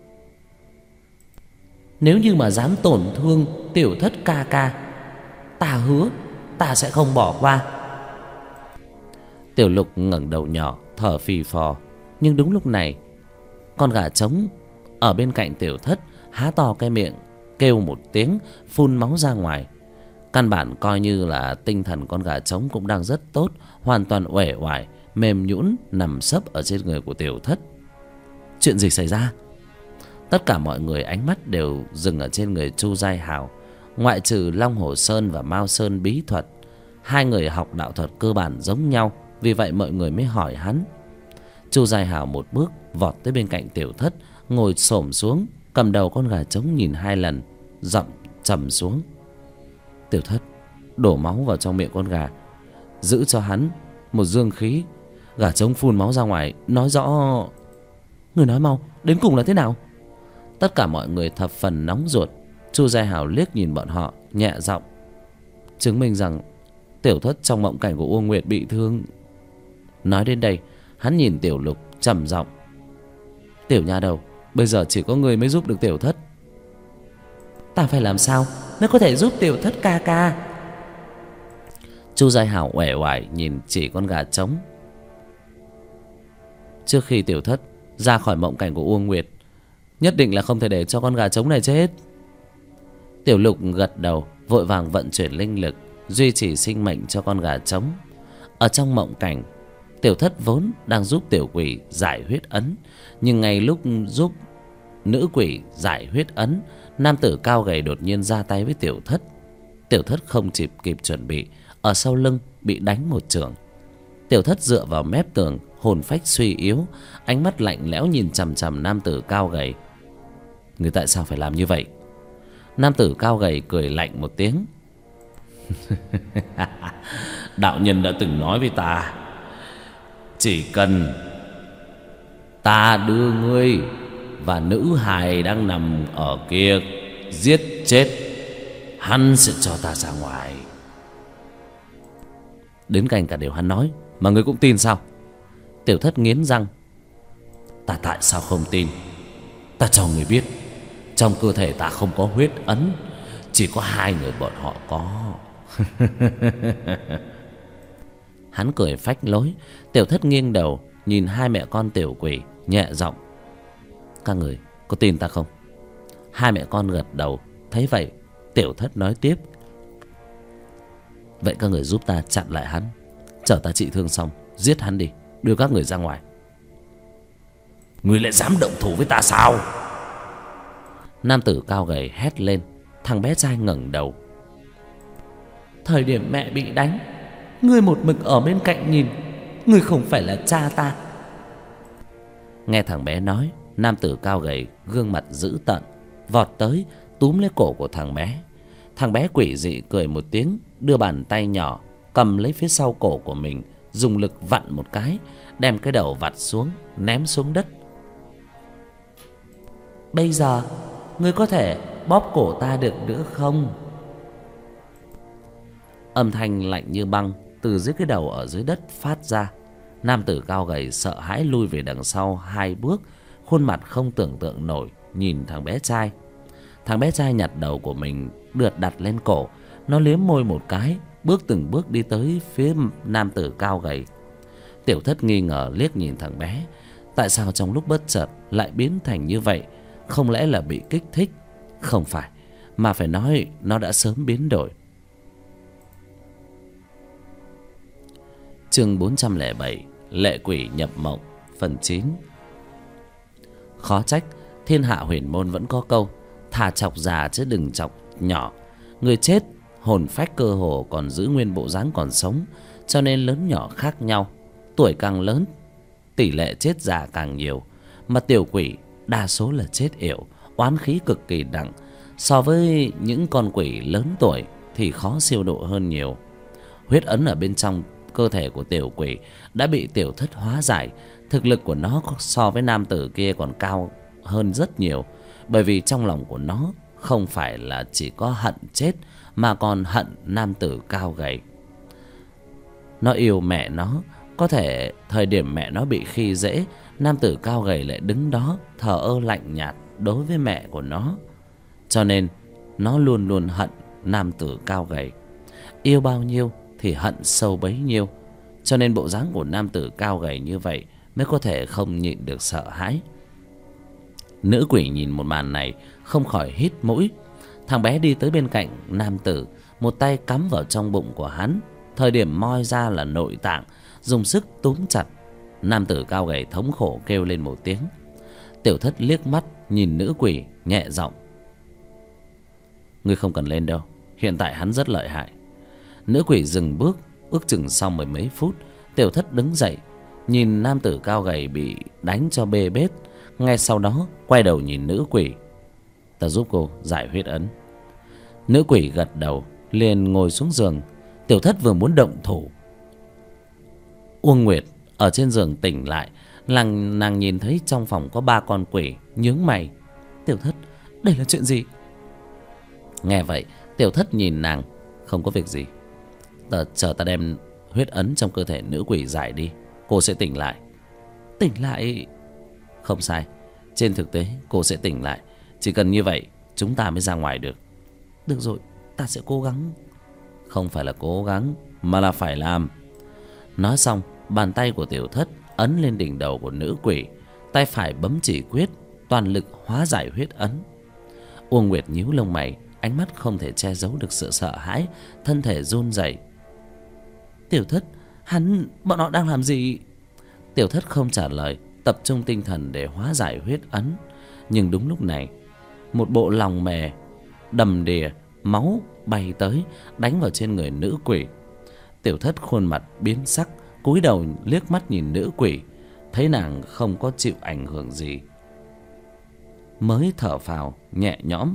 Nếu như mà dám tổn thương Tiểu Thất ca ca, ta hứa ta sẽ không bỏ qua. Tiểu Lục ngẩng đầu nhỏ thở phì phò. Nhưng đúng lúc này, con gà trống ở bên cạnh Tiểu Thất há to cái miệng, kêu một tiếng, phun máu ra ngoài. Căn bản coi như là tinh thần con gà trống cũng đang rất tốt, hoàn toàn uể oải, mềm nhũn nằm sấp ở trên người của Tiểu Thất. Chuyện gì xảy ra? Tất cả mọi người ánh mắt đều dừng ở trên người Chu Giai Hào. Ngoại trừ Long Hồ Sơn và Mao Sơn bí thuật, hai người học đạo thuật cơ bản giống nhau, vì vậy mọi người mới hỏi hắn. Chu Giai Hào một bước vọt tới bên cạnh Tiểu Thất, ngồi xổm xuống, cầm đầu con gà trống nhìn hai lần, giọng trầm xuống: Tiểu Thất, đổ máu vào trong miệng con gà, giữ cho hắn một dương khí. Gà trống phun máu ra ngoài, nói rõ. Người nói mau, đến cùng là thế nào? Tất cả mọi người thập phần nóng ruột. Chu Gia Hảo liếc nhìn bọn họ, nhẹ giọng chứng minh rằng tiểu thất trong mộng cảnh của Uông Nguyệt bị thương. Nói đến đây, hắn nhìn Tiểu Lục trầm giọng: Tiểu nha đầu, bây giờ chỉ có người mới giúp được tiểu thất. Ta phải làm sao mới có thể giúp tiểu thất ca ca? Chu Gia Hảo uể oải nhìn chỉ con gà trống. Trước khi tiểu thất ra khỏi mộng cảnh của Uông Nguyệt, nhất định là không thể để cho con gà trống này chết. Tiểu Lục gật đầu, vội vàng vận chuyển linh lực duy trì sinh mệnh cho con gà trống. Ở trong mộng cảnh, tiểu thất vốn đang giúp tiểu quỷ giải huyết ấn, nhưng ngay lúc giúp nữ quỷ giải huyết ấn, nam tử cao gầy đột nhiên ra tay với tiểu thất. Tiểu thất không kịp chuẩn bị, ở sau lưng bị đánh một chưởng. Tiểu thất dựa vào mép tường, hồn phách suy yếu, ánh mắt lạnh lẽo nhìn chằm chằm nam tử cao gầy. Người tại sao phải làm như vậy? Nam tử cao gầy cười lạnh một tiếng. Đạo nhân đã từng nói với ta, chỉ cần ta đưa ngươi và nữ hài đang nằm ở kia giết chết, hắn sẽ cho ta ra ngoài. Đến cảnh cả điều hắn nói mà ngươi cũng tin sao? Tiểu thất nghiến răng. Ta tại sao không tin? Ta cho ngươi biết, trong cơ thể ta không có huyết ấn, chỉ có hai người bọn họ có. Hắn cười phách lối. Tiểu thất nghiêng đầu nhìn hai mẹ con tiểu quỷ, nhẹ giọng: Các người có tin ta không? Hai mẹ con gật đầu. Thấy vậy, tiểu thất nói tiếp: Vậy các người giúp ta chặn lại hắn, chờ ta trị thương xong giết hắn đi, đưa các người ra ngoài. Người lại dám động thủ với ta sao? Nam tử cao gầy hét lên. Thằng bé trai ngẩng đầu. Thời điểm mẹ bị đánh, ngươi một mực ở bên cạnh nhìn, ngươi không phải là cha ta. Nghe thằng bé nói, nam tử cao gầy gương mặt dữ tợn vọt tới túm lấy cổ của thằng bé. Thằng bé quỷ dị cười một tiếng, đưa bàn tay nhỏ cầm lấy phía sau cổ của mình, dùng lực vặn một cái, đem cái đầu vặt xuống, ném xuống đất. Bây giờ ngươi có thể bóp cổ ta được nữa không? Âm thanh lạnh như băng từ dưới cái đầu ở dưới đất phát ra. Nam tử cao gầy sợ hãi lui về đằng sau 2 bước, khuôn mặt không tưởng tượng nổi nhìn thằng bé trai. Thằng bé trai nhặt đầu của mình được đặt lên cổ, nó liếm môi một cái, bước từng bước đi tới phía nam tử cao gầy. Tiểu thất nghi ngờ liếc nhìn thằng bé, tại sao trong lúc bất chợt lại biến thành như vậy? Không lẽ là bị kích thích? Không phải, mà phải nói nó đã sớm biến đổi. Chương 407: Lệ quỷ nhập mộng, phần 9. Khó trách thiên hạ huyền môn vẫn có câu: thà chọc già chứ đừng chọc nhỏ. Người chết hồn phách cơ hồ còn giữ nguyên bộ dáng còn sống, cho nên lớn nhỏ khác nhau. Tuổi càng lớn, tỷ lệ chết già càng nhiều. Mà tiểu quỷ đa số là chết yểu, oán khí cực kỳ nặng. So với những con quỷ lớn tuổi thì khó siêu độ hơn nhiều. Huyết ấn ở bên trong cơ thể của tiểu quỷ đã bị tiểu thất hóa giải. Thực lực của nó so với nam tử kia còn cao hơn rất nhiều, bởi vì trong lòng của nó không phải là chỉ có hận chết, mà còn hận nam tử cao gầy. Nó yêu mẹ nó, có thể thời điểm mẹ nó bị khi dễ, nam tử cao gầy lại đứng đó thờ ơ lạnh nhạt đối với mẹ của nó. Cho nên nó luôn luôn hận nam tử cao gầy. Yêu bao nhiêu thì hận sâu bấy nhiêu. Cho nên bộ dáng của nam tử cao gầy như vậy mới có thể không nhịn được sợ hãi. Nữ quỷ nhìn một màn này không khỏi hít mũi. Thằng bé đi tới bên cạnh nam tử, một tay cắm vào trong bụng của hắn. Thời điểm moi ra là nội tạng, dùng sức túm chặt. Nam tử cao gầy thống khổ kêu lên một tiếng. Tiểu thất liếc mắt nhìn nữ quỷ, nhẹ giọng: Ngươi không cần lên đâu, hiện tại hắn rất lợi hại. Nữ quỷ dừng bước. Ước chừng sau 10 mấy phút, tiểu thất đứng dậy, nhìn nam tử cao gầy bị đánh cho bê bết. Ngay sau đó quay đầu nhìn nữ quỷ: Ta giúp cô giải huyết ấn. Nữ quỷ gật đầu, liền ngồi xuống giường. Tiểu thất vừa muốn động thủ, Uông Nguyệt ở trên giường tỉnh lại. Nàng nhìn thấy trong phòng có 3 con quỷ, nhướng mày: Tiểu thất, đây là chuyện gì? Nghe vậy Tiểu Thất nhìn nàng. Không có việc gì, chờ ta đem huyết ấn trong cơ thể nữ quỷ giải đi, cô sẽ tỉnh lại. Tỉnh lại? Không sai, trên thực tế cô sẽ tỉnh lại. Chỉ cần như vậy chúng ta mới ra ngoài được. Được rồi, ta sẽ cố gắng. Không phải là cố gắng, mà là phải làm. Nói xong, bàn tay của Tiểu Thất ấn lên đỉnh đầu của nữ quỷ, tay phải bấm chỉ quyết, toàn lực hóa giải huyết ấn. Uông Nguyệt nhíu lông mày, ánh mắt không thể che giấu được sự sợ hãi, thân thể run rẩy. Tiểu Thất, bọn họ đang làm gì? Tiểu Thất không trả lời, tập trung tinh thần để hóa giải huyết ấn. Nhưng đúng lúc này, một bộ lòng mề đầm đìa máu bay tới, đánh vào trên người nữ quỷ. Tiểu Thất khuôn mặt biến sắc, cúi đầu liếc mắt nhìn nữ quỷ, thấy nàng không có chịu ảnh hưởng gì, mới thở phào nhẹ nhõm.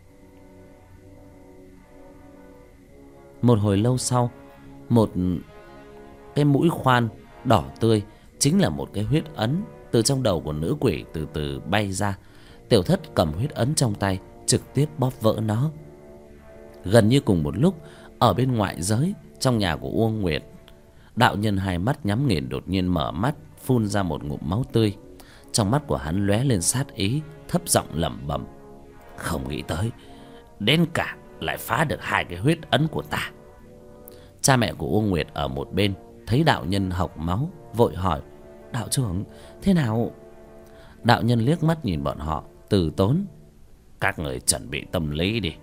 Một hồi lâu sau, một cái mũi khoan đỏ tươi, chính là một cái huyết ấn, từ trong đầu của nữ quỷ từ từ bay ra. Tiểu Thất cầm huyết ấn trong tay, trực tiếp bóp vỡ nó. Gần như cùng một lúc, ở bên ngoại giới, trong nhà của Uông Nguyệt, đạo nhân hai mắt nhắm nghiền đột nhiên mở mắt, phun ra một ngụm máu tươi. Trong mắt của hắn lóe lên sát ý, thấp giọng lẩm bẩm: không nghĩ tới đến cả lại phá được hai cái huyết ấn của ta. Cha mẹ của Uông Nguyệt ở một bên thấy đạo nhân hộc máu, vội hỏi: đạo trưởng, thế nào? Đạo nhân liếc mắt nhìn bọn họ, từ tốn: các người chuẩn bị tâm lý đi.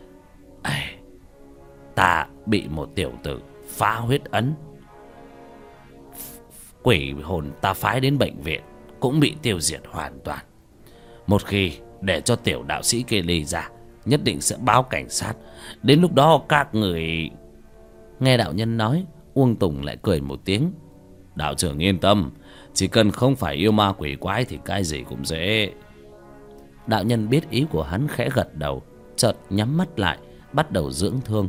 Ta bị một tiểu tử phá huyết ấn, quỷ hồn ta phái đến bệnh viện cũng bị tiêu diệt hoàn toàn. Một khi để cho tiểu đạo sĩ kia đi ra, nhất định sẽ báo cảnh sát. Đến lúc đó các người... Nghe đạo nhân nói, Uông Tùng lại cười một tiếng: đạo trưởng yên tâm, chỉ cần không phải yêu ma quỷ quái thì cái gì cũng dễ. Đạo nhân biết ý của hắn, khẽ gật đầu, chợt nhắm mắt lại, bắt đầu dưỡng thương.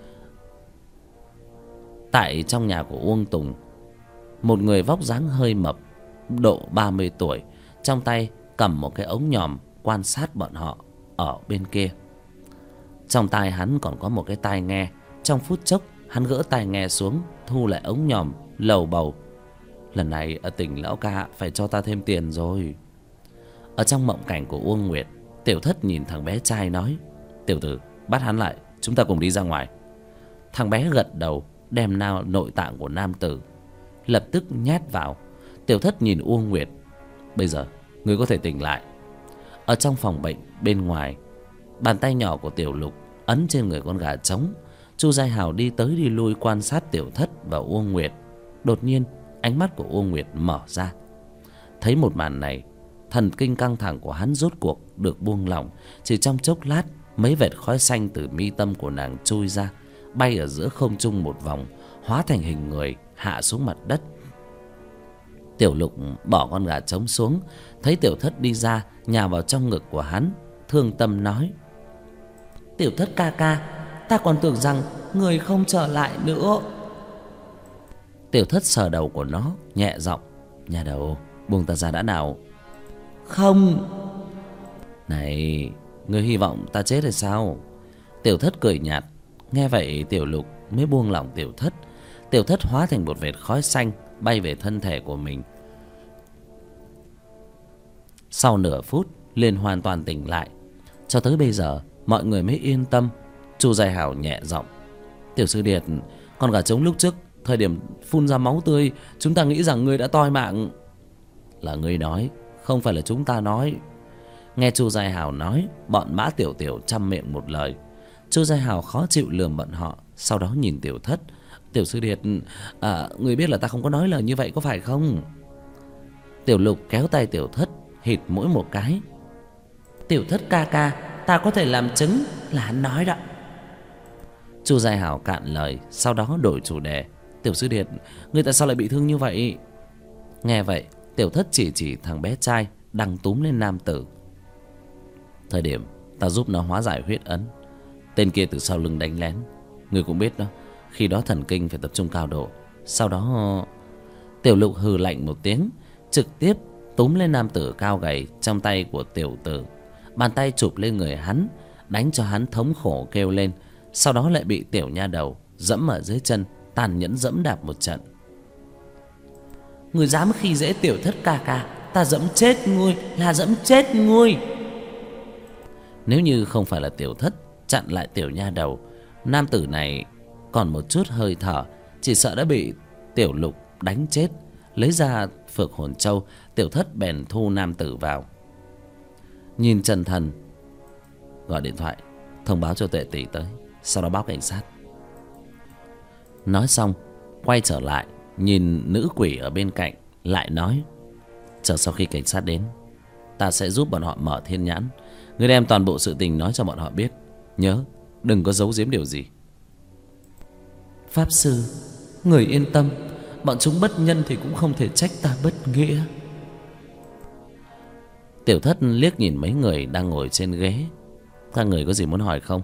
Tại trong nhà của Uông Tùng, một người vóc dáng hơi mập, độ 30 tuổi, trong tay cầm một cái ống nhòm quan sát bọn họ ở bên kia. Trong tai hắn còn có một cái tai nghe. Trong phút chốc, hắn gỡ tai nghe xuống, thu lại ống nhòm, lầu bầu: lần này ở tỉnh lão ca phải cho ta thêm tiền rồi. Ở trong mộng cảnh của Uông Nguyệt, Tiểu Thất nhìn thằng bé trai nói: tiểu tử, bắt hắn lại, chúng ta cùng đi ra ngoài. Thằng bé gật đầu, đem nội tạng của nam tử lập tức nhét vào. Tiểu Thất nhìn Uông Nguyệt: bây giờ người có thể tỉnh lại. Ở trong phòng bệnh bên ngoài, bàn tay nhỏ của Tiểu Lục ấn trên người con gà trống. Chu Giai Hào đi tới đi lui quan sát Tiểu Thất và Uông Nguyệt. Đột nhiên ánh mắt của Uông Nguyệt mở ra. Thấy một màn này, thần kinh căng thẳng của hắn rốt cuộc được buông lỏng. Chỉ trong chốc lát, mấy vệt khói xanh từ mi tâm của nàng chui ra, bay ở giữa không trung một vòng, hóa thành hình người hạ xuống mặt đất. Tiểu Lục bỏ con gà trống xuống, thấy Tiểu Thất đi ra, nhào vào trong ngực của hắn, thương tâm nói: tiểu Thất ca ca, ta còn tưởng rằng người không trở lại nữa. Tiểu Thất sờ đầu của nó, nhẹ giọng: nhà đầu, buông ta ra đã nào. Không. Này, ngươi hy vọng ta chết hay sao? Tiểu Thất cười nhạt. Nghe vậy Tiểu Lục mới buông lỏng Tiểu Thất. Tiểu Thất hóa thành một vệt khói xanh, bay về thân thể của mình. Sau nửa phút liền hoàn toàn tỉnh lại. Cho tới bây giờ mọi người mới yên tâm. Chu Giai Hảo nhẹ giọng: tiểu sư điệt, con gà trống lúc trước thời điểm phun ra máu tươi, chúng ta nghĩ rằng ngươi đã toi mạng. Là ngươi nói, không phải là chúng ta nói. Nghe Chu Giai Hảo nói, bọn Mã Tiểu Tiểu chăm miệng một lời. Chu Giai Hảo khó chịu lườm bọn họ, sau đó nhìn Tiểu Thất: tiểu sư điệt, ngươi biết là ta không có nói lời như vậy có phải không? Tiểu Lục kéo tay Tiểu Thất, hít mũi một cái: tiểu Thất ca ca, ta có thể làm chứng là hắn nói đó. Chu Giai Hảo cạn lời, sau đó đổi chủ đề: tiểu sư điệt, ngươi tại sao lại bị thương như vậy? Nghe vậy Tiểu Thất chỉ thằng bé trai đang túm lên nam tử: thời điểm ta giúp nó hóa giải huyết ấn, tên kia từ sau lưng đánh lén. Ngươi cũng biết đó, khi đó thần kinh phải tập trung cao độ. Sau đó... Tiểu Lục hừ lạnh một tiếng, trực tiếp túm lên nam tử cao gầy trong tay của tiểu tử. Bàn tay chụp lên người hắn, đánh cho hắn thống khổ kêu lên, sau đó lại bị tiểu nha đầu dẫm ở dưới chân, tàn nhẫn dẫm đạp một trận. Ngươi dám khi dễ tiểu thất ca ca, ta dẫm chết ngươi, là dẫm chết ngươi. Nếu như không phải là tiểu thất chặn lại tiểu nha đầu, nam tử này còn một chút hơi thở, chỉ sợ đã bị tiểu lục đánh chết. Lấy ra phược hồn châu, tiểu thất bèn thu nam tử vào. Nhìn Trần Thần, gọi điện thoại thông báo cho Tuệ tỷ tới, sau đó báo cảnh sát. Nói xong quay trở lại nhìn nữ quỷ ở bên cạnh, lại nói: chờ sau khi cảnh sát đến, ta sẽ giúp bọn họ mở thiên nhãn. Ngươi đem toàn bộ sự tình nói cho bọn họ biết, nhớ đừng có giấu giếm điều gì. Pháp sư, người yên tâm, bọn chúng bất nhân thì cũng không thể trách ta bất nghĩa. Tiểu thất liếc nhìn mấy người đang ngồi trên ghế. Các người có gì muốn hỏi không?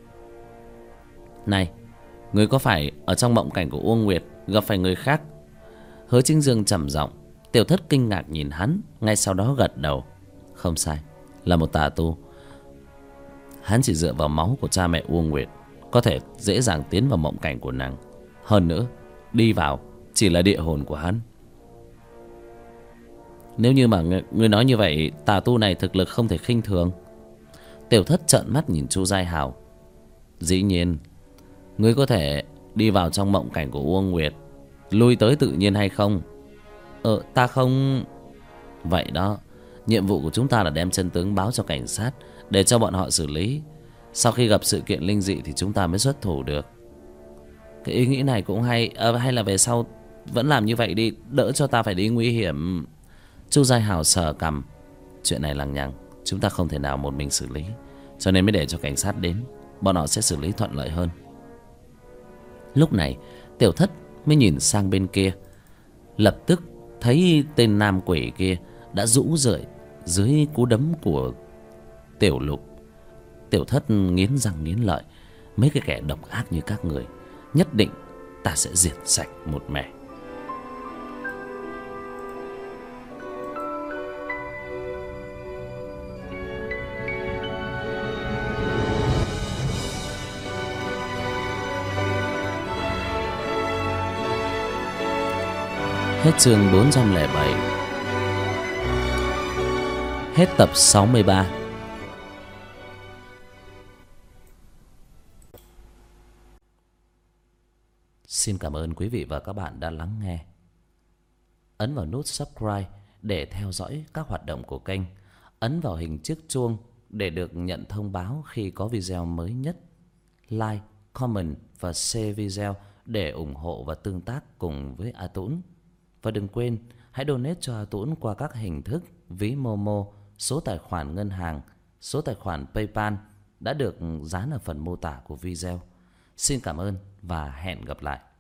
Này, người có phải ở trong mộng cảnh của Uông Nguyệt gặp phải người khác? Hứa Chính Dương trầm giọng. Tiểu thất kinh ngạc nhìn hắn, ngay sau đó gật đầu. Không sai, là một tà tu. Hắn chỉ dựa vào máu của cha mẹ Uông Nguyệt có thể dễ dàng tiến vào mộng cảnh của nàng. Hơn nữa, đi vào chỉ là địa hồn của hắn. Nếu như mà ngươi nói như vậy, tà tu này thực lực không thể khinh thường. Tiểu thất trợn mắt nhìn Chu Giai Hào. Dĩ nhiên, ngươi có thể đi vào trong mộng cảnh của Uông Nguyệt, lui tới tự nhiên hay không? Ta không. Vậy đó, nhiệm vụ của chúng ta là đem chân tướng báo cho cảnh sát, để cho bọn họ xử lý. Sau khi gặp sự kiện linh dị thì chúng ta mới xuất thủ được. Cái ý nghĩ này cũng hay. Hay là về sau vẫn làm như vậy đi, đỡ cho ta phải đi nguy hiểm. Chu Giai Hào sờ cằm. Chuyện này lằng nhằng, chúng ta không thể nào một mình xử lý, cho nên mới để cho cảnh sát đến, bọn họ sẽ xử lý thuận lợi hơn. Lúc này tiểu thất mới nhìn sang bên kia, lập tức thấy tên nam quỷ kia đã rũ rượi dưới cú đấm của tiểu lục. Tiểu thất nghiến răng nghiến lợi. Mấy cái kẻ độc ác như các người, nhất định ta sẽ diệt sạch một mẻ. Hết chương 407. Hết tập 63. Xin cảm ơn quý vị và các bạn đã lắng nghe. Ấn vào nút subscribe để theo dõi các hoạt động của kênh. Ấn vào hình chiếc chuông để được nhận thông báo khi có video mới nhất. Like, comment và share video để ủng hộ và tương tác cùng với A Tũng. Và đừng quên hãy donate cho A Tũng qua các hình thức ví Momo, số tài khoản ngân hàng, số tài khoản PayPal đã được dán ở phần mô tả của video. Xin cảm ơn và hẹn gặp lại.